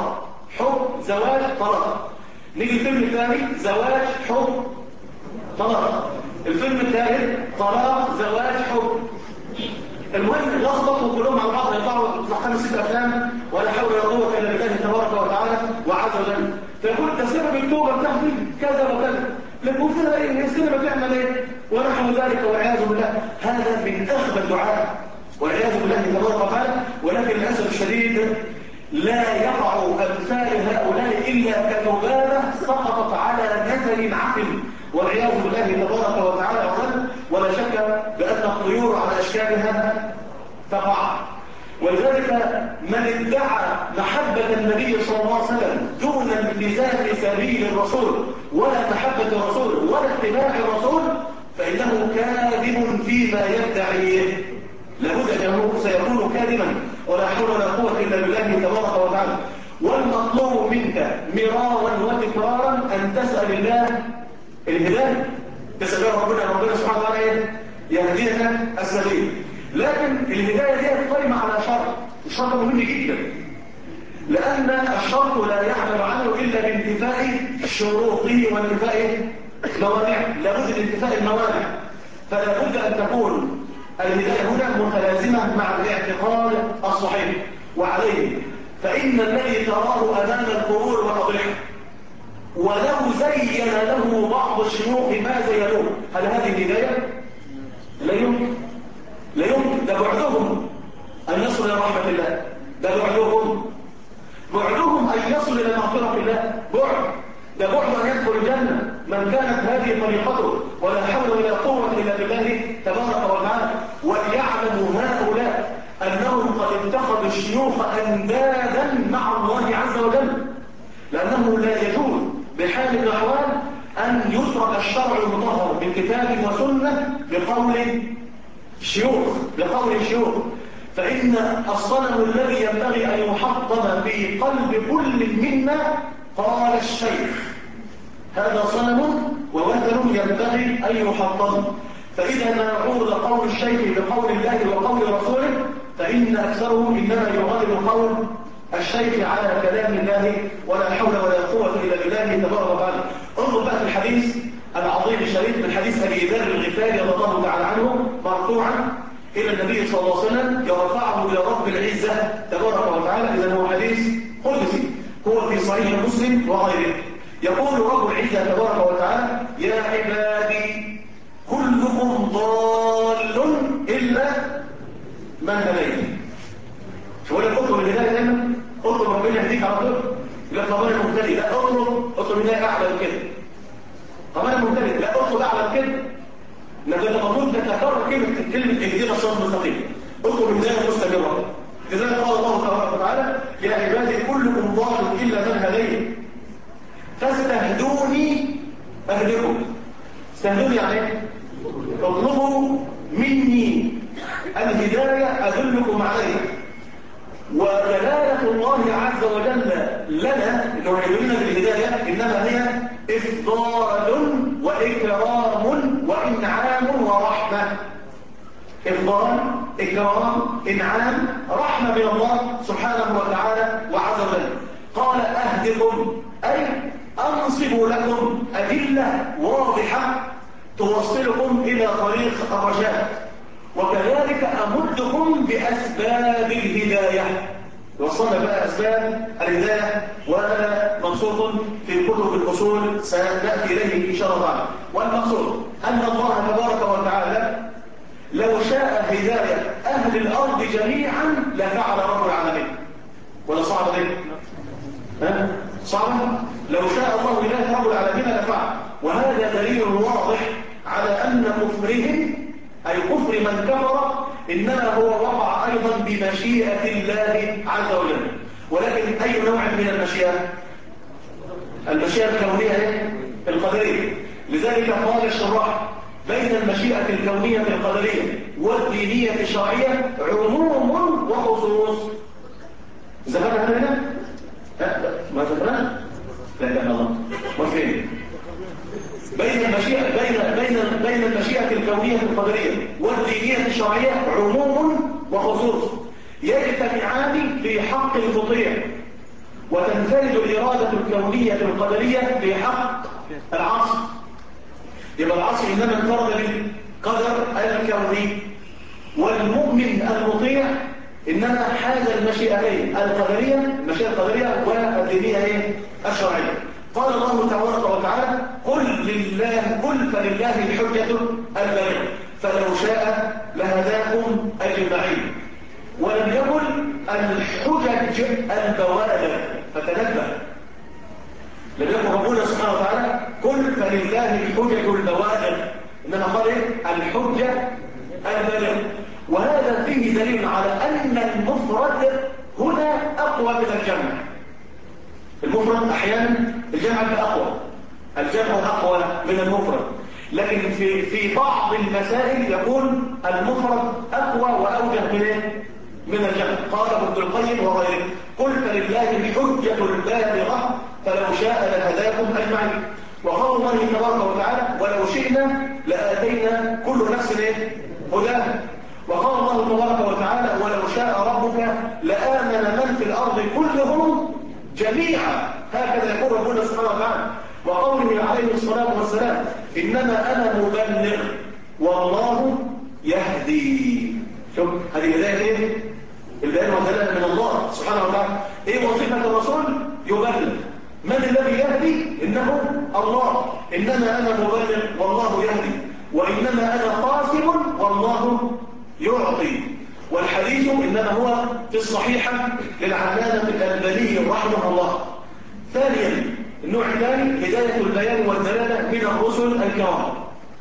طلاق. نيجي الفيلم الثاني زواج حب طلاق، الفيلم الثالث طلاق زواج حب. المهم لخبطوا كلهم على بعض، يطلعوا 5-6 افلام ولا حول ولا قوه الا بالله تبارك وتعالى وعز وجل. فيقول ده سبب التوبه بتاعتي كذا وكذا، لكن فيها ايه؟ هي السينما بتعمل ايه؟ ونحو ذلك والعياذ بالله. هذا من اخبث الدعاء والعياذ بالله تبارك وتعالى. ولكن للاسف الشديد لا يقع امثال هؤلاء الا كذبابه سقطت على نتن عقل والعياذ بالله تبارك وتعالى. ولا شك بأن الطيور على أشكالها تقع. ولذلك من ادعى محبة النبي صلى الله عليه وسلم دون التزام سبيل الرسول ولا محبة الرسول ولا اتباع الرسول فإنه كاذب فيما يدعيه، لابد أنه سيكون كاذبا ولا حول ولا قوة إلا بالله تبارك وتعالى. والمطلوب منك مرارا وتكرارا أن تسأل الله الهداية، تسأل ربنا سبحانه وتعالى يهديك السبيل. لكن الهداية دي قائمة على الشرط مهم جدا، لأن الشرط لا يعمل عنه إلا بانتفاء شروطه وانتفاء موانعه، لابد من انتفاء الموانع. فلا بد أن تكون الهداية هنا متلازمة مع الاعتقاد الصحيح. وعليه فإن الذي تراه أمام القبور والأضرحة ولو زين له بعض الشيوخ ما زينوه، هل هذه هداية؟ لا يمكن. ده بعدهم أن يصل إلى رحمة الله، ده بعدهم أن يصل إلى مغفرة الله، ده بعد أن يدخل الجنة من كانت هذه طريقته ولا حول ولا قوة إلا بالله تبارك وتعالى. وليعلم هؤلاء أنهم قد اتخذوا الشيوخ أندادا مع الله عز وجل، لأنه لا يجوز بحال الأحوال أن يترك الشرع المطهر بكتاب وسنة بقول شيوخ. فإن الصنم الذي ينبغي أن يحطم في قلب كل منا قال الشيخ، هذا صنم ووثن ينبغي أن يحطم. فإذا ما عورض قول الشيخ بقول الله وقول رسوله فإن أكثره إنما يغالب قول الشيخ على كلام الله، ولا حول ولا قوة إلا بالله تبارك وتعالى. انظر بقى في الحديث العظيم الشريف من حديث أبي ذر الغفاري رضي الله تعالى عنه مرفوعا إلى النبي صلى الله عليه وسلم يرفعه إلى رب العزة تبارك وتعالى. إذا هو حديث قدسي هو في صحيح مسلم وغيره. يقول رب العزة تبارك وتعالى: يا عبادي كلكم ضال إلا من هديت. شو لك اطلب الهداية دايما؟ اطلب ربنا يهديك على طول. يقول لك طب انا مبتدئ، لا اطلب هداية أعلى من كده. طب انا مبتدئ، لا اطلب أعلى من كده. لكن المفروض تتكرر كلمة اهدنا الصراط المستقيم. اطلب الهداية مستمرة. لذلك قال الله تبارك وتعالى: يا عبادي كلكم ضال إلا من هديت فاستهدوني أهدكم. استهدوني يعني ايه؟ اطلبوا مني الهداية أدلكم عليها. ودلالة الله عز وجل لنا انه يدلنا بالهداية انما هي افضال واكرام وانعام ورحمة. افضال، اكرام، انعام، رحمة من الله سبحانه وتعالى وعز وجل. قال اهدكم اي انصب لكم ادلة واضحة توصلكم الى طريق الرشاد، وكذلك أمدكم بأسباب الهداية. وصلنا بقى أسباب الهداية وأنا مبسوط في كتب الأصول سنأتي إليه إن شاء الله. والمقصود أن الله تبارك وتعالى لو شاء هداية أهل الأرض جميعا لفعل رب العالمين. ولا صعب ده؟ صعب؟ لو شاء الله هداية رب العالمين لفعل. وهذا دليل واضح على أن كفرهم أي كفر من كفر إنما هو وقع أيضا بمشيئة الله عز وجل. ولكن أي نوع من المشيئة؟ المشيئة الكونية القدرية. لذلك قال الشراح: بين المشيئة الكونية القدرية والدينية الشرعية عموم وخصوص. ذكرنا هنا؟ ما ذكرنا؟ لا لا الله وفين؟ بين المشيئة الكونية القدرية والدينية الشرعية عموم وخصوص يجتمعان في حق المطيع، وتنفرد الإرادة الكونية القدرية في حق العاصي. يبقى العاصي إنما انفرد بالقدر الكوني، والمؤمن المطيع إنما حاز المشيئتين القدرية، المشيئة القدرية والدينية الشرعية. قال الله تبارك وتعالى: قل فلله الحجة البالغة فلو شاء لهداكم أجمعين. ولم يقل الحجج البوالغ، فتنبه. لم يقل ربنا سبحانه وتعالى قل فلله الحجج البوالغ، إنما قال الحجة البالغة. وهذا فيه دليل على أن المفرد هنا أقوى من الجمع. المفرد أحيانا الجمع أقوى، الجمع أقوى من المفرد، لكن في بعض المسائل يكون المفرد أقوى وأوجه من الجمع. قال ابن القيم وغيره: قل فلله الحجة البالغة فلو شاء لهداكم أجمعين. وقال الله تبارك وتعالى: ولو شئنا لآتينا كل نفس هداها. وقال الله تبارك وتعالى: ولو شاء ربك لآمن من في الأرض كلهم جميعا. هكذا يقول ربنا سبحانه وتعالى. وقوله عليه الصلاة والسلام: إنما أنا مبلغ والله يهدي. شوف هذه بداية البيان والدلالة من الله سبحانه وتعالى. وظيفة الرسول؟ يبلغ. من الذي يهدي؟ إنه الله. إنما أنا مبلغ والله يهدي، وإنما أنا قاسم والله يعطي. والحديث إنما هو في الصحيحة للعلامة الألباني رحمه الله. ثانيا، النوع الثاني هداية البيان والدلالة من الرسل الكرام.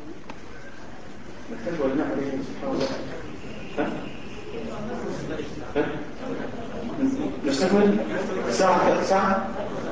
نستكمل ساعة.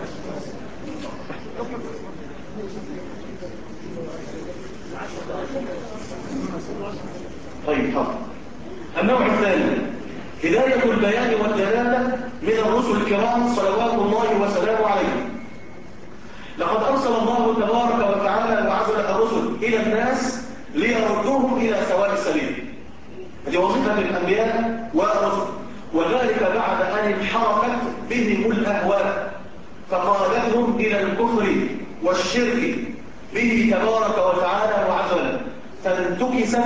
طيب حاضر. النوع الثاني هداية البيان والدلالة من الرسل الكرام صلوات الله وسلامه عليهم. لقد أرسل الله تبارك وتعالى وعزل الرسل إلى الناس ليردوهم إلى سواء السبيل. هذه وظيفة الأنبياء والرسل، وذلك بعد أن انحرفت بهم الأهواء فقادتهم إلى الكفر والشرك به تبارك وتعالى وعز وجل، فانتكست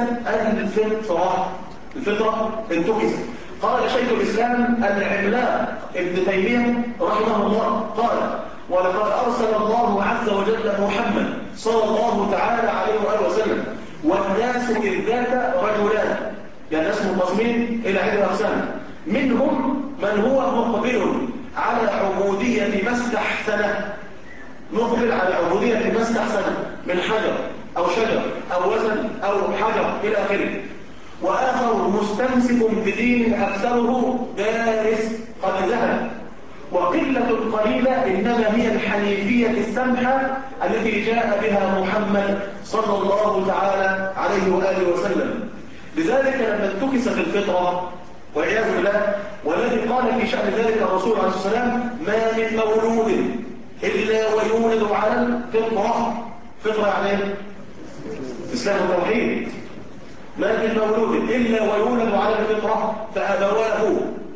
الفطرة انتكست. قال شيخ الإسلام العملاق ابن تيمية رحمه الله قال: ولقد أرسل الله عز وجل محمد صلى الله تعالى عليه وآله وسلم والناس إذ ذاك رجلان، يعني الناس منقسمين إلى عدة أقسام، منهم من هو مقبل على عبودية ما استحسنه، مقبل على عبودية ما استحسنه من حجر أو شجر أو وزن أو حجر إلى آخره، وآخر مستمسك بدين أكثره دارس قد ذهب، وقلة قليلة إنما هي الحنيفية السمحة التي جاء بها محمد صلى الله تعالى عليه وآله وسلم. لذلك لما انتكست الفطرة والعياذ بالله، والذي قال في شأن ذلك الرسول عليه الصلاة والسلام: ما من مولود إلا ويولد على الفطرة. فطرة يعني إسلام التوحيد. ما من مولود إلا ويولد على الفطرة فأبواه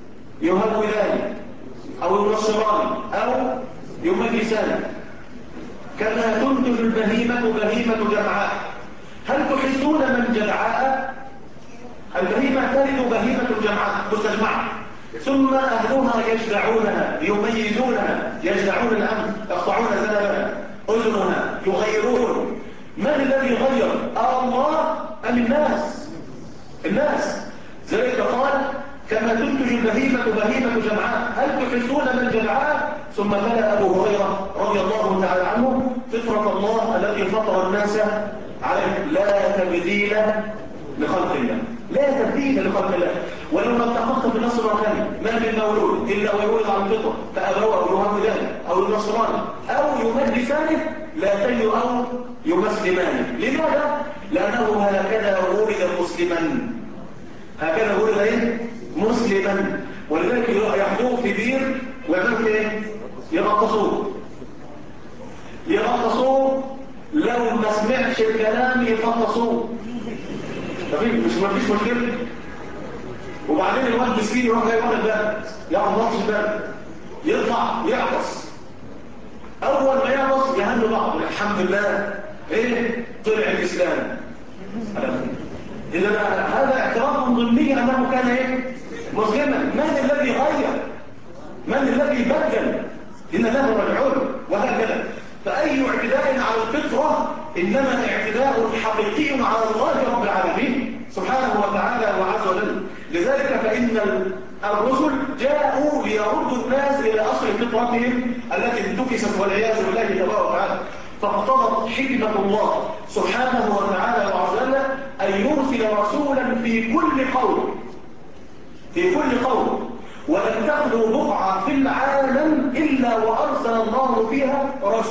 يهودان أو ينصران أو يمجسان كما تنتج البهيمة بهيمة جمعاء. هل تحسون من جمعاء؟ البهيمة تلد بهيمة جمعاء مستجمعة، ثم أهلها يجدعونها يميزونها، يجدعون الأمر، يقطعون ذنبها أذنها، يغيرون. من الذي يغير؟ الله أم الناس؟ الناس. ذلك قال: كما تنتج البهيمة بهيمة جمعاء هل تحسون من جمعاء؟ ثم تلا أبو هريرة رضي الله تعالى عنه: فطرة الله التي فطر الناس عليه لا تبديل لخلق الله. لا تبديل لخلق الله. ولما اتفقت في النص الرقمي: ما من مولود إلا ويولد على الفطرة فأبوه أو يهودان أو ينصران أو يمجسانه لا تجد أو يمسلمانه. لماذا؟ لأنه هكذا ولد مسلما. هكذا ولد إيه؟ مسلما. ولذلك يحضوه في بير ويعملوا ايه؟ يغطسوه لو ما سمعش الكلام يفطسوه. مفيش مشكلة. وبعدين الواد مسكين يروح جاي واخد بالك ياخد نقص بالك يطلع يعطس. اول ما يعطس يهنوا بعض: الحمد لله ايه طلع الاسلام. اذا هذا اعتراف ضمني انه كان ايه مسلما. من الذي غير؟ من الذي بدل؟ ان له رجعون وهكذا. فاي اعتداء على الفطره انما اعتداء حقيقي على الله رب العالمين سبحانه وتعالى وعز وجل. لذلك فإن الرسل جاءوا ليردوا الناس إلى أصل فطرتهم التي انتكست والعياذ بالله تبارك وتعالى. فاقتضت حكمة الله سبحانه وتعالى وعز وجل أن يرسل رسولا في كل قوم، ولم تخلو بقعة في العالم إلا وأرسل الله فيها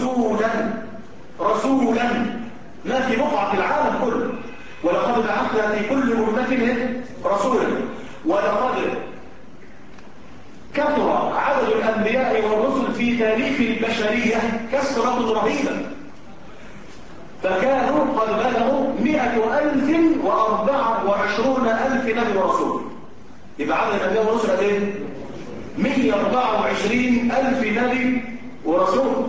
رسولا. ما في بقعة في العالم كله. ولقد بعثنا في كل أمة رسولا. ولقد كثر عدد الأنبياء والرسل في تاريخ البشرية كثرة رهيبة، فكانوا قد بلغوا 124,000 نبي ورسول. يبقى عدد الأنبياء والرسل قد ايه؟ 124,000 نبي ورسول.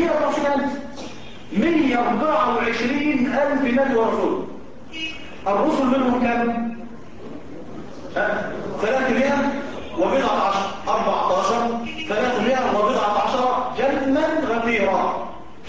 124,000 نبي ورسول. الرسل منهم كم؟ 300 وبضعة عشر 14 300 وبضعة عشر جما غفيرا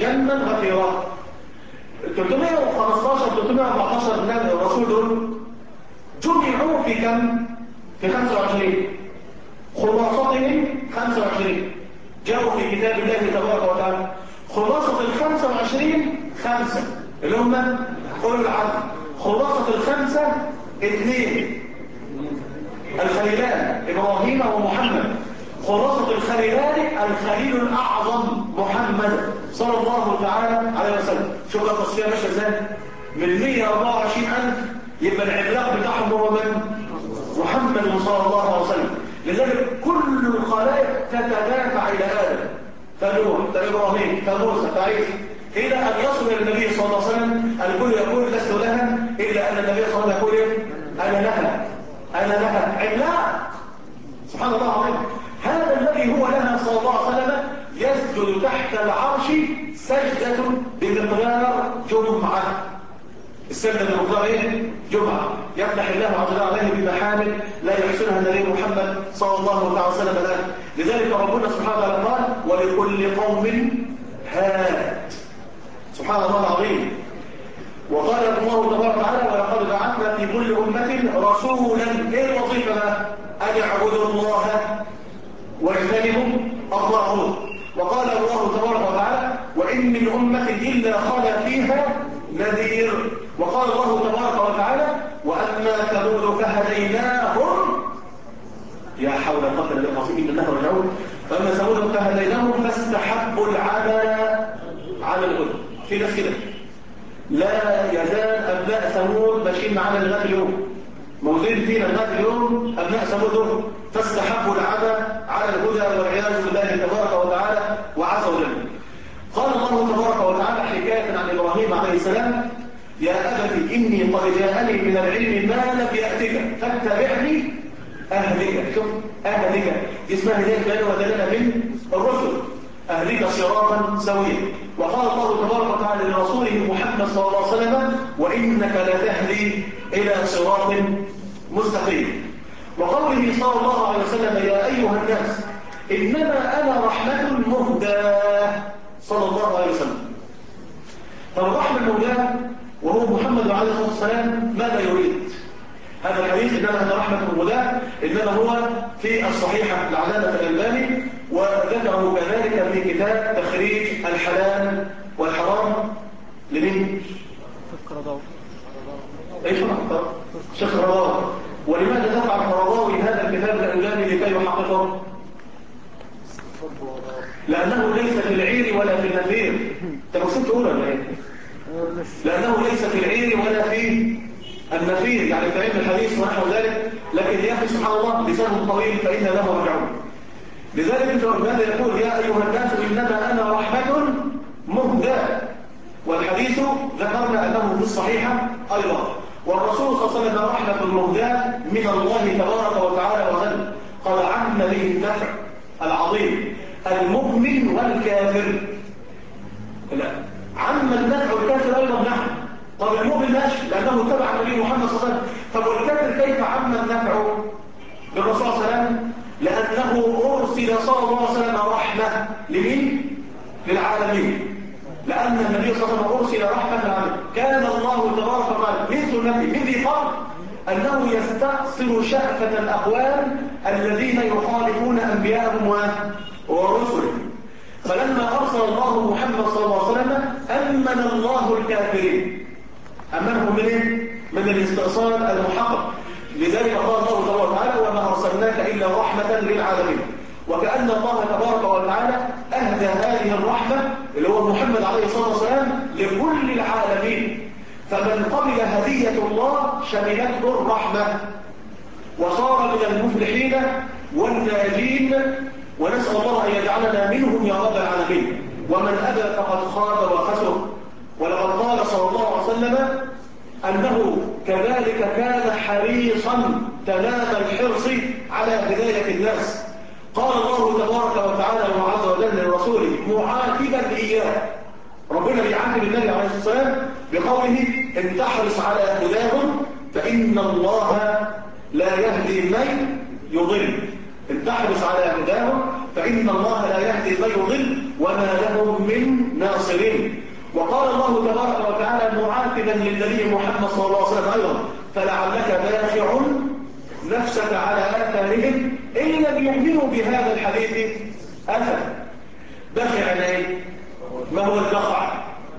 315 314 نبي ورسول دول جمعوا في كم؟ في 25. خلاصتهم 25 جاءوا في كتاب الله تبارك وتعالى. خلاصة ال 25 5 اللي هم أولو العزم. خلاصة الخمسة 2 الخليلان إبراهيم ومحمد. خلاصة الخليلان الخليل الأعظم محمد صلى الله تعالى عليه وسلم. شوف التصفية ماشية ازاي؟ من 124,000 يبقى العملاق بتاعهم هو من؟ محمد صلى الله عليه وسلم. لذلك كل الخلائق تتدافع إلى آدم، فنوح، فإبراهيم، فموسى، فعيسى، إلى أن يصل إلى النبي صلى الله عليه وسلم الكل يقول لست لها، إلا أن النبي صلى الله عليه وسلم يقول أنا لها، أنا لها عملاق. سبحان الله العظيم. هذا الذي هو لها صلى الله عليه وسلم يسجد تحت العرش سجدة بمقدار جمعة. السجدة بمقدار ايه؟ جمعة. يفتح الله عز وجل عليه بمحامد لا يحسنها النبي محمد صلى الله عليه وسلم الآن. لذلك ربنا سبحانه وتعالى قال ولكل قوم هاد. سبحان الله العظيم. وقال الله تبارك وتعالى ولقد بعثنا في كل أمة رسولا. ايه الوظيفة بقى؟ أن اعبدوا الله واجتنبوا الطاغوت. وقال الله تبارك وتعالى وإن من أمة إلا خلا فيها نذير. وقال الله تبارك وتعالى وأما ثمود فهديناهم. يا حول ولا قوة إلا بالله إن الله رجعون. فأما ثمود فهديناهم فاستحبوا العمى على الهدى. في ناس كده لا يزال أبناء ثمود ماشيين معنا لغاية اليوم، موجودين فينا لغاية اليوم أبناء ثمود فاستحبوا العمى على الهدى والعياذ بالله تبارك وتعالى وعز وجل. قال الله تبارك وتعالى حكاية عن إبراهيم عليه السلام يا أبت إني قد جاءني من العلم ما لم يأتك فاتبعني أهلك. شوف أهلك دي اسمها هداية بيان ودلالة من الرسل. أهلك صراطا سويا. وقال الله تبارك وتعالى لرسوله محمد صلى الله عليه وسلم وإنك لتهدي إلى صراط مستقيم. وقوله صلى الله عليه وسلم يا أيها الناس إنما أنا رحمة مهداة صلى الله عليه وسلم. فالرحمة المهداة وهو محمد عليه الصلاة والسلام ماذا يريد؟ هذا الحديث إنما أنا رحمة مهداة إنما هو في الصحيحة العلامة الألباني وذكره كذلك في كتاب تخريج الحلال والحرام لمين؟ ايش شيخ الرضاوي. ولماذا دفع الرضاوي هذا الكتاب الألباني لكي يحققه؟ لأنه ليس في العير ولا في النفير. انت مقصود تقول ولا ايه؟ لأنه ليس في العير ولا في النفير، يعني في علم الحديث ونحو ذلك. لكن يا أخي سبحان الله لسانه طويل فإن له رجعون. لذلك ماذا يقول يا أيها الناس إنما أنا رحمة مهداة. والحديث ذكرنا أنه في الصحيحة أيضا. والرسول صلى الله عليه وسلم رحمة مهداة من الله تبارك وتعالى وسلم. قال عم به النفع العظيم المؤمن والكافر. لا عم النفع والكافر أيضا نعم. طب المؤمن ماشي لأنه تبع النبي محمد صلى الله عليه وسلم. طب والكافر كيف عم النفع بالرسول صلى الله عليه وسلم؟ لأنه أرسل صلى الله عليه وسلم رحمة لمين؟ للعالمين. لأن النبي صلى الله عليه وسلم أرسل رحمة للعالمين. كان الله تبارك وتعالى من سنته من ذي قبل أنه يستأصل شأفة الأقوام الذين يخالفون أنبياءهم ورسلهم. فلما أرسل الله محمد صلى الله عليه وسلم أمن الله الكافرين. أمنهم من الاستئصال المحقق. لذلك قال الله تبارك وتعالى وما أرسلناك إلا رحمة للعالمين. وكأن الله تبارك وتعالى أهدى هذه الرحمة اللي هو محمد عليه الصلاة والسلام لكل العالمين. فمن قبل هدية الله شملته الرحمة وصار من المفلحين والناجين. ونسأل الله أن يجعلنا منهم يا رب العالمين. ومن أبى فقد خاب وخسر. ولقد قال صلى الله عليه وسلم أنه كذلك كان حريصا تمام الحرص على هداية الناس. قال الله تبارك وتعالى وعز وجل لرسوله معاتبا إياه. ربنا بيعاتب النبي عليه الصلاة والسلام بقوله إن تحرص على هداهم فإن الله لا يهدي من يضل. إن تحرص على هداهم فإن الله لا يهدي من يضل وما لهم من ناصرين. وقال الله تبارك وتعالى معاتبا للنبي محمد صلى الله عليه وسلم أيضا فلعلك باخع نفسك على آثارهم إن لم يؤمنوا بهذا الحديث أسفا. بخع ايه؟ ما هو البخع؟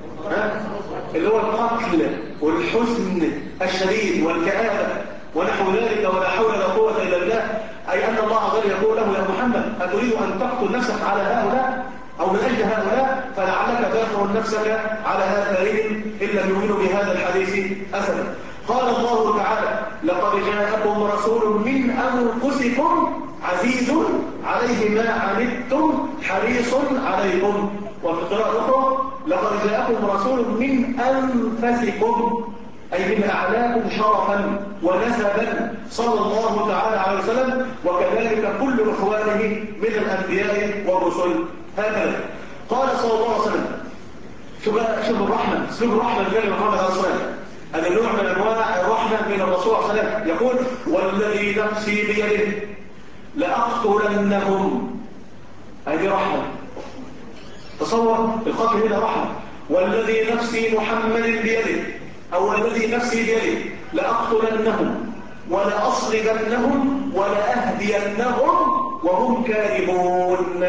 اللي هو القتل والحزن الشديد والكآبة ونحو ذلك ولا حول ولا قوة إلا بالله. أي أن الله عز وجل يقول له يا محمد أتريد أن تقتل نفسك على هؤلاء أو من أجل هؤلاء فلعلك باخع نفسك على آثارهم إن لم يؤمنوا بهذا الحديث أسفا. قال الله تعالى لقد جاءكم رسول من أنفسكم عزيز عليه ما عنتم حريص عليكم. وفي قراءة أخرى لقد جاءكم رسول من أنفسكم أي من أعلاكم شرفا ونسبا صلى الله تعالى عليه وسلم، وكذلك كل إخوانه من الأنبياء والرسل. هكذا قال صلى الله عليه وسلم. شوف الرحمة، اسلوب الرحمة الجاري محمد عليه الصلاة والسلام. هذا نوع من أنواع الرحمة من الرسول صلى الله عليه وسلم. يقول: والذي نفسي بيده لأقتلنهم. هذه رحمة. تصور القتل هنا رحمة. والذي نفسي محمد بيده أو والذي نفسي بيده لأقتلنهم ولأصلبنهم ولأهدينهم وهم كارهون.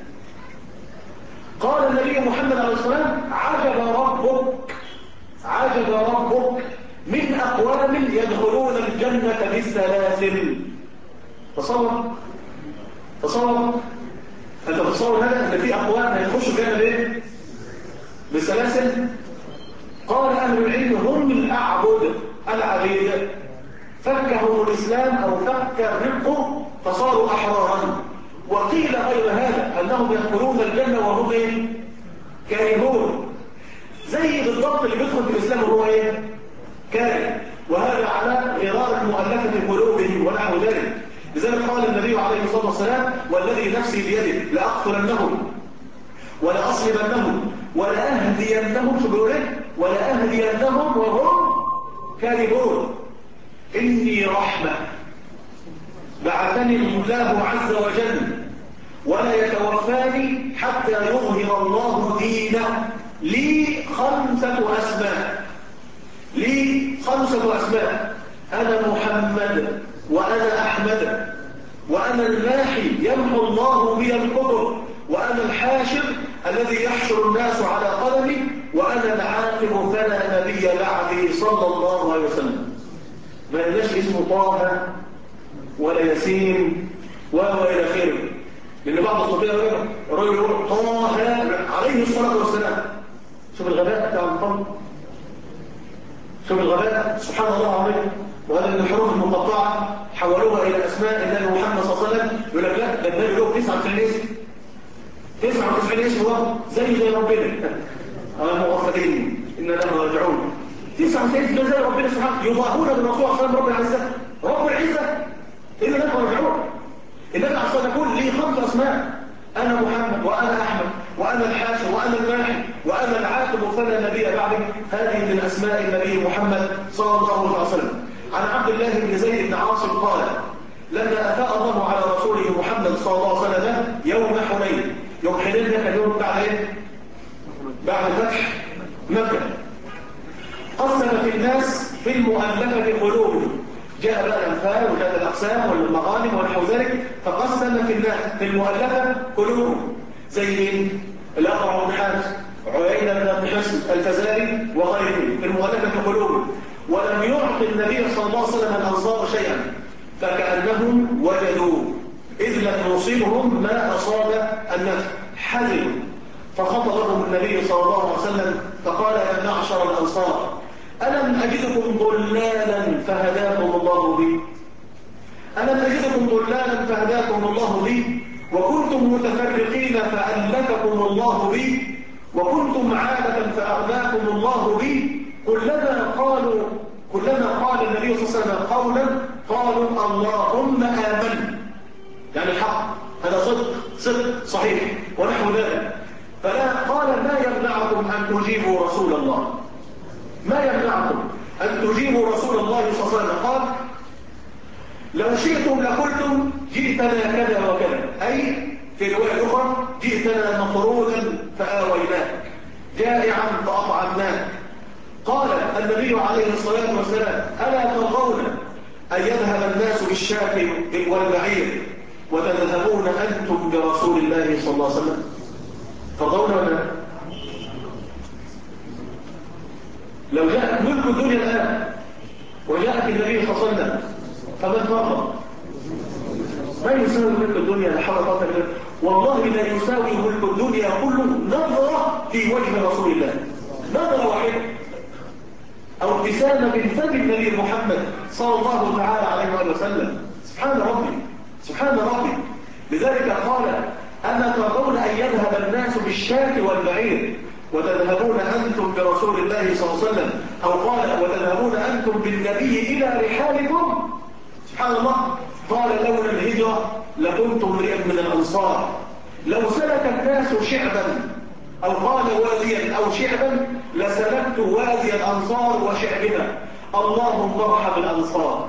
قال النبي محمد عليه الصلاة والسلام: عجب ربك من أقوام يدخلون الجنة بالسلاسل. تصور أنت تتصور هذا، أن في أقوام هيخشوا الجنة بإيه؟ بالسلاسل. قال أهل العلم: هم الأعبد العبيد، فكهم الإسلام أو فك الرق فصاروا أحرارا. وقيل غير هذا أنهم يدخلون الجنة وهم إيه؟ كارهون، زي بالضبط اللي بيدخل في الإسلام وهو إيه؟ كاره. وهذا على غرار مؤلفة قلوبهم ونحو ذلك. لذلك قال النبي عليه الصلاة والسلام: والذي نفسي بيده لأقتلنهم ولأصلبنهم ولأهدينهم. شو بيقول إيه؟ ولأهدينهم وهم كارهون. إني رحمة بعثني الله عز وجل ولا يتوفاني حتى يظهر الله دينه. لي خمسة أسماء: أنا محمد وأنا أحمد وأنا الماحي يمحو الله بي الكفر وأنا الحاشر الذي يحشر الناس على قدمي وأنا العاقب فلا نبي بعدي صلى الله عليه وسلم. ما لناش اسمه طه ولا ياسين وإلى آخره، لأن بعض الصوفية الرجل يقول طه عليه الصلاة والسلام. شوف الغباء بتاع القلب، شوف الغباء، سبحان الله العظيم. وهذا من الحروف المقطعة حولوها إلى أسماء النبي محمد صلى الله عليه وسلم. يقول لك لا، ده النبي له 99 اسم، 99 اسم هو زي ربنا. مغفلين إن لنا راجعون. 99 اسم زي ربنا سبحانه، يضاهون بالرسول صلى الله عليه وسلم رب العزة، رب العزة إن لنا راجعون. النبي عليه الصلاة يقول: لي 5 أسماء: أنا محمد وأنا أحمد وأنا الحاشر وأنا الماحي وأنا العاقب فلا نبي بعدي. هذه من أسماء النبي محمد صلى الله عليه وسلم. عن عبد الله بن زيد بن عاصم قال: لما أفاء الله على رسوله محمد صلى الله عليه وسلم يوم حنين. يوم حنين ده كان يوم بعد إيه؟ بعد فتح مكة. قسم في الناس في المؤلفة قلوبهم. جاء بقى الأنفال وجاء الأقسام والمغانم ونحو ذلك، فقسم في الناس في المؤلفة قلوبهم. زي مين؟ الأقرع بن حاتم، عيينة بن حصن، الفزاري وغيرهم في المؤلفة قلوبهم. ولم يعطي النبي صلى الله عليه وسلم الأنصار شيئا، فكأنهم وجدوا إذ لم يصيبهم ما أصاب النفس، حزنوا. فخطبهم النبي صلى الله عليه وسلم فقال: يا معشر الأنصار، ألم أجدكم ضلالا فهداكم الله بي؟ ألم أجدكم ضلالا فهداكم الله بي؟ وكنتم متفرقين فألفكم الله بي؟ وكنتم عادة فأغناكم الله بي؟ كلما قال النبي صلى الله عليه وسلم قولا قالوا: اللهم آمن. يعني الحق، هذا صدق صحيح ونحو ذلك. فلا قال: ما يمنعكم أن تجيبوا رسول الله؟ ما يمنعكم أن تجيبوا رسول الله صلى الله عليه وسلم؟ قال: لو شئتم لقلتم جئتنا كذا وكذا، أي في رواية أخرى: جئتنا مطرودا فآويناك، جائعا فأطعمناك. قال النبي عليه الصلاة والسلام: ألا ترضون أن يذهب الناس بالشاة والبعير وتذهبون أنتم برسول الله صلى الله عليه وسلم؟ ترضون ولا؟ لو جاءت ملك الدنيا الآن وجاءت النبي صلى الله عليه وسلم فمن ترضى؟ ما يساوي ملك الدنيا حركات الله، والله لا يساوي ملك الدنيا كله نظرة في وجه رسول الله، نظرة واحدة أو ابتسامة من فم النبي محمد صلى الله تعالى عليه وسلم. سبحان ربي، سبحان ربي. لذلك قال: أما ترضون أن يذهب الناس بالشاة والبعير وتذهبون أنتم برسول الله صلى الله عليه وسلم، أو قال وتذهبون أنتم بالنبي إلى رحالكم. سبحان الله. قال لولا الهجرة لكنت امرئا من الأنصار، لو سلك الناس شعبا، أو قال واديا أو شعبا لسلكت وادي الأنصار وشعبها. اللهم ارحم الأنصار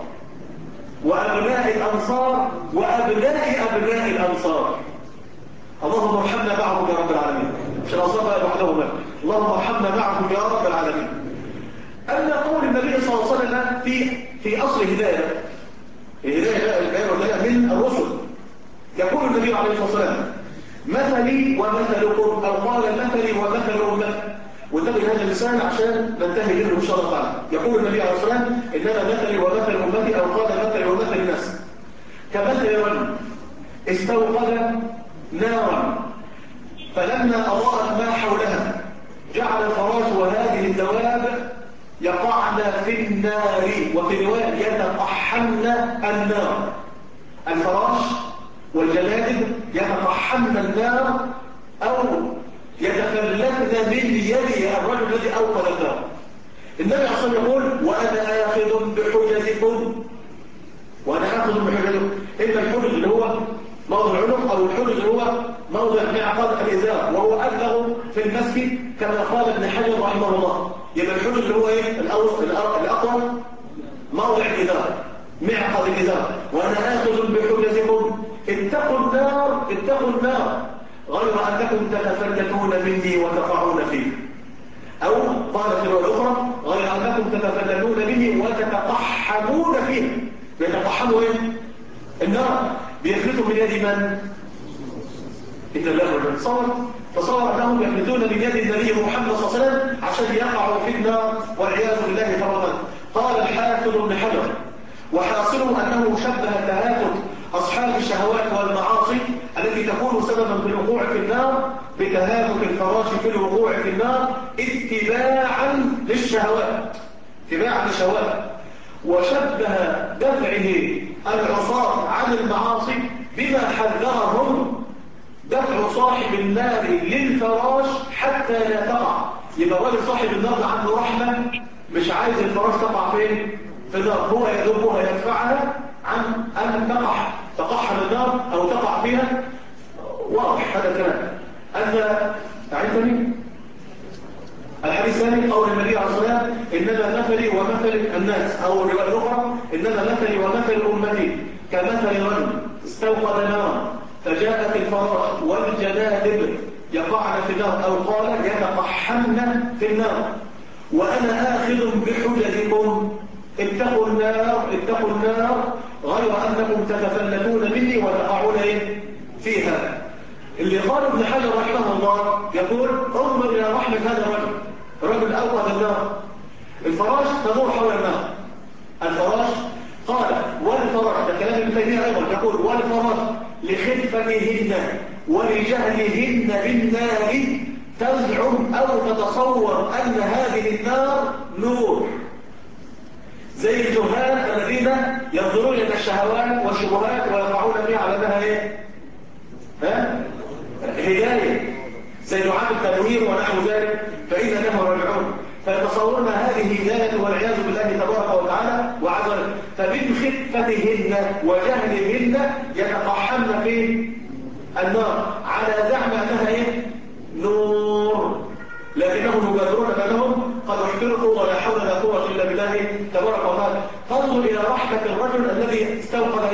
وأبناء الأنصار وأبناء أبناء الأنصار. اللهم ارحمنا معهم يا رب العالمين. مش الأنصار بقى لوحدهم بقى. اللهم ارحمنا معهم يا رب العالمين. أما قول النبي صلى الله عليه وسلم في أصل هداية، الهداية بقى البيان والهداية من الرسل. يقول النبي عليه الصلاة والسلام مثلي ومثلكم، أو قال مثلي ومثل أمتي. وانتبه هذا المثال عشان ننتهي منه إن شاء الله تعالى. يقول النبي عليه الصلاة والسلام إنما مثلي ومثل أمتي، أو قال مثلي ومثل الناس كمثل رجل استوقد نارا فلما أضاءت ما حولها جعل الفراش وهذه الدواب يقعن في النار، وفي رواية يتطحن النار. الفراش والجلادب يتطحن النار أو يتفلتن من يد الرجل الذي أوقد النار. النبي عليه الصلاة والسلام يقول وأنا آخذ بحجزكم، وأنا آخذ بحجزكم. إما الحجز اللي هو موضع العنق، أو الحجز اللي هو موضع معقد الإزار، وهو أبلغ في المسك كما قال ابن حجر رحمه الله. يبقى الحجز اللي هو إيه؟ الأقوى موضع الإزار، معقد الإزار. وأنا آخذ بحجزكم اتقوا النار اتقوا النار غير أنكم تتفلتون مني وتقعون فيه، أو قال في الرواية الأخرى غير أنكم تتفلتون مني وتتقحمون فيه. بيتقحموا إيه؟ النار. بيفلتوا من يد من؟ إن الله تصور أنهم يفلتون من يد النبي محمد صلى الله عليه وسلم عشان يقعوا في النار والعياذ بالله تبارك. قال الحافظ ابن حجر وحاصله أنه شبه تهافت أصحاب الشهوات والمعاصي التي تكون سببا في الوقوع في النار بتهافت الفراش في الوقوع في النار اتباعا للشهوات، اتباعا للشهوات. وشبه دفعه العصاة عن المعاصي بما حذرهم دفع صاحب النار للفراش حتى لا تقع. يبقى راجل صاحب النار عنده رحمة، مش عايز الفراش تقع فين؟ في النار. هو يدبها يدفعها عن أن تقحم النار أو تقع فيها. واضح هذا الكلام. أما أعدني الحديث الثاني قول النبي عليه الصلاة والسلام إنما مثلي ومثل الناس، أو الرواية الأخرى إنما مثلي ومثل أمتي كمثل رجل استوقد نارا فجاءت الفراش والجنادب يقعن في النار، أو قال يتقحمن في النار. وأنا آخذ بحجزكم اتقوا النار اتقوا النار غير أنكم تتفلتون مني وتقعون فيها. اللي قال ابن حجر رحمه الله يقول انظر إلى رحمة هذا الرجل أوقد النار. الفراش تدور حول النار. الفراش قال والفراش، ده كلام ابن تيمية أيضا، يقول والفراش لخفتهن ولجهلهن بالنار تزعم أو تتصور أن هذه النار نور، زي الجهال الذين ينظرون إلى الشهوات والشبهات ويقعون فيها على أنها هداية، زي دعاة التنوير ونحو ذلك، فإنهم راجعون. فيتصورون هذه هداية والعياذ بالله تبارك وتعالى وعز وجل. فمن خفتهن وجهلهن يتقحمن في النار على زعم أنها نور، لكنهم يبادرون بينهم قد احترقوا ولا حول ولا قوة إلا بالله تبارك وتعالى. فانظر إلى رحمة الرجل الذي استوقد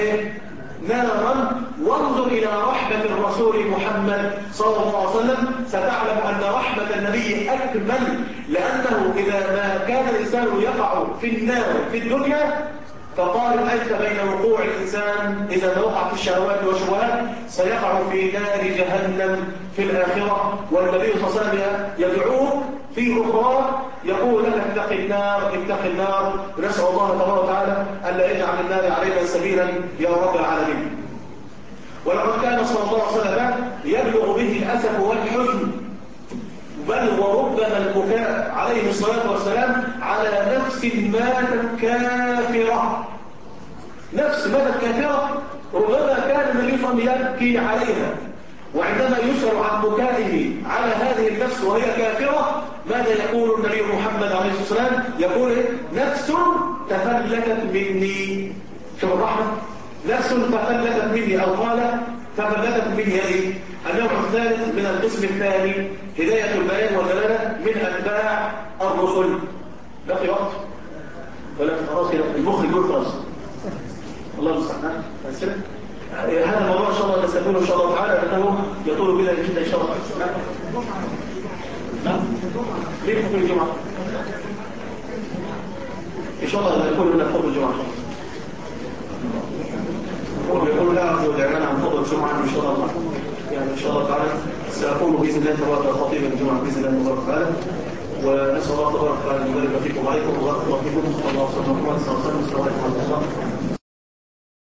نارا، وانظر إلى رحمة الرسول محمد صلى الله عليه وسلم. ستعلم أن رحمة النبي أكمل، لأنه إذا ما كان الإنسان يقع في النار في الدنيا فقال أنت بين وقوع الإنسان إذا ما وقع في الشهوات والشبهات سيقع في نار جهنم في الآخرة. والنبي صلى الله عليه وسلم يدعوه في أخرى يقول لك اتق النار اتق النار. نسأل الله تبارك وتعالى ألا يجعل النار علينا سبيلا يا رب العالمين. ولقد كان صلى الله عليه وسلم يبلغ به الأسف والحزن، بل وربما البكاء عليه الصلاة والسلام على نفس ماتت كافرة. نفس ماتت كافرة ربما كان النبي صلى الله عليه وسلم يبكي عليها وعندما يسأل عن بكائه على هذه النفس وهي كافرة ماذا يقول النبي محمد عليه الصلاة والسلام؟ يقول نفس تفلتت مني. شوف الرحمة، نفس تفلتت مني، أو قال تفلتت مني ايه؟ النوع الثالث من القسم الثاني هداية البيان والدلالة من أتباع الرسل. بقي وقت ولا خلاص كده المخ يقول خلاص الله المستعان. هذا الموضوع ان شاء الله نستفيده ان شاء الله تعالى لانه يطول بنا جدا ان شاء الله. نعم ليه خطبه الجمعه؟ ان شاء الله يكون لنا خطبه الجمعه. ويقول لا أرجو الإعلان عن خطبة الجمعة إن شاء الله، يعني إن شاء الله تعالى سأكون بإذن الله تبارك خطيبا الجمعة بإذن الله تبارك وتعالى. ونسأل الله تبارك وتعالى أن يبارك فيكم وعليكم وبارك الله فيكم. الله سبحانه وتعالى. السلام عليكم ورحمة الله.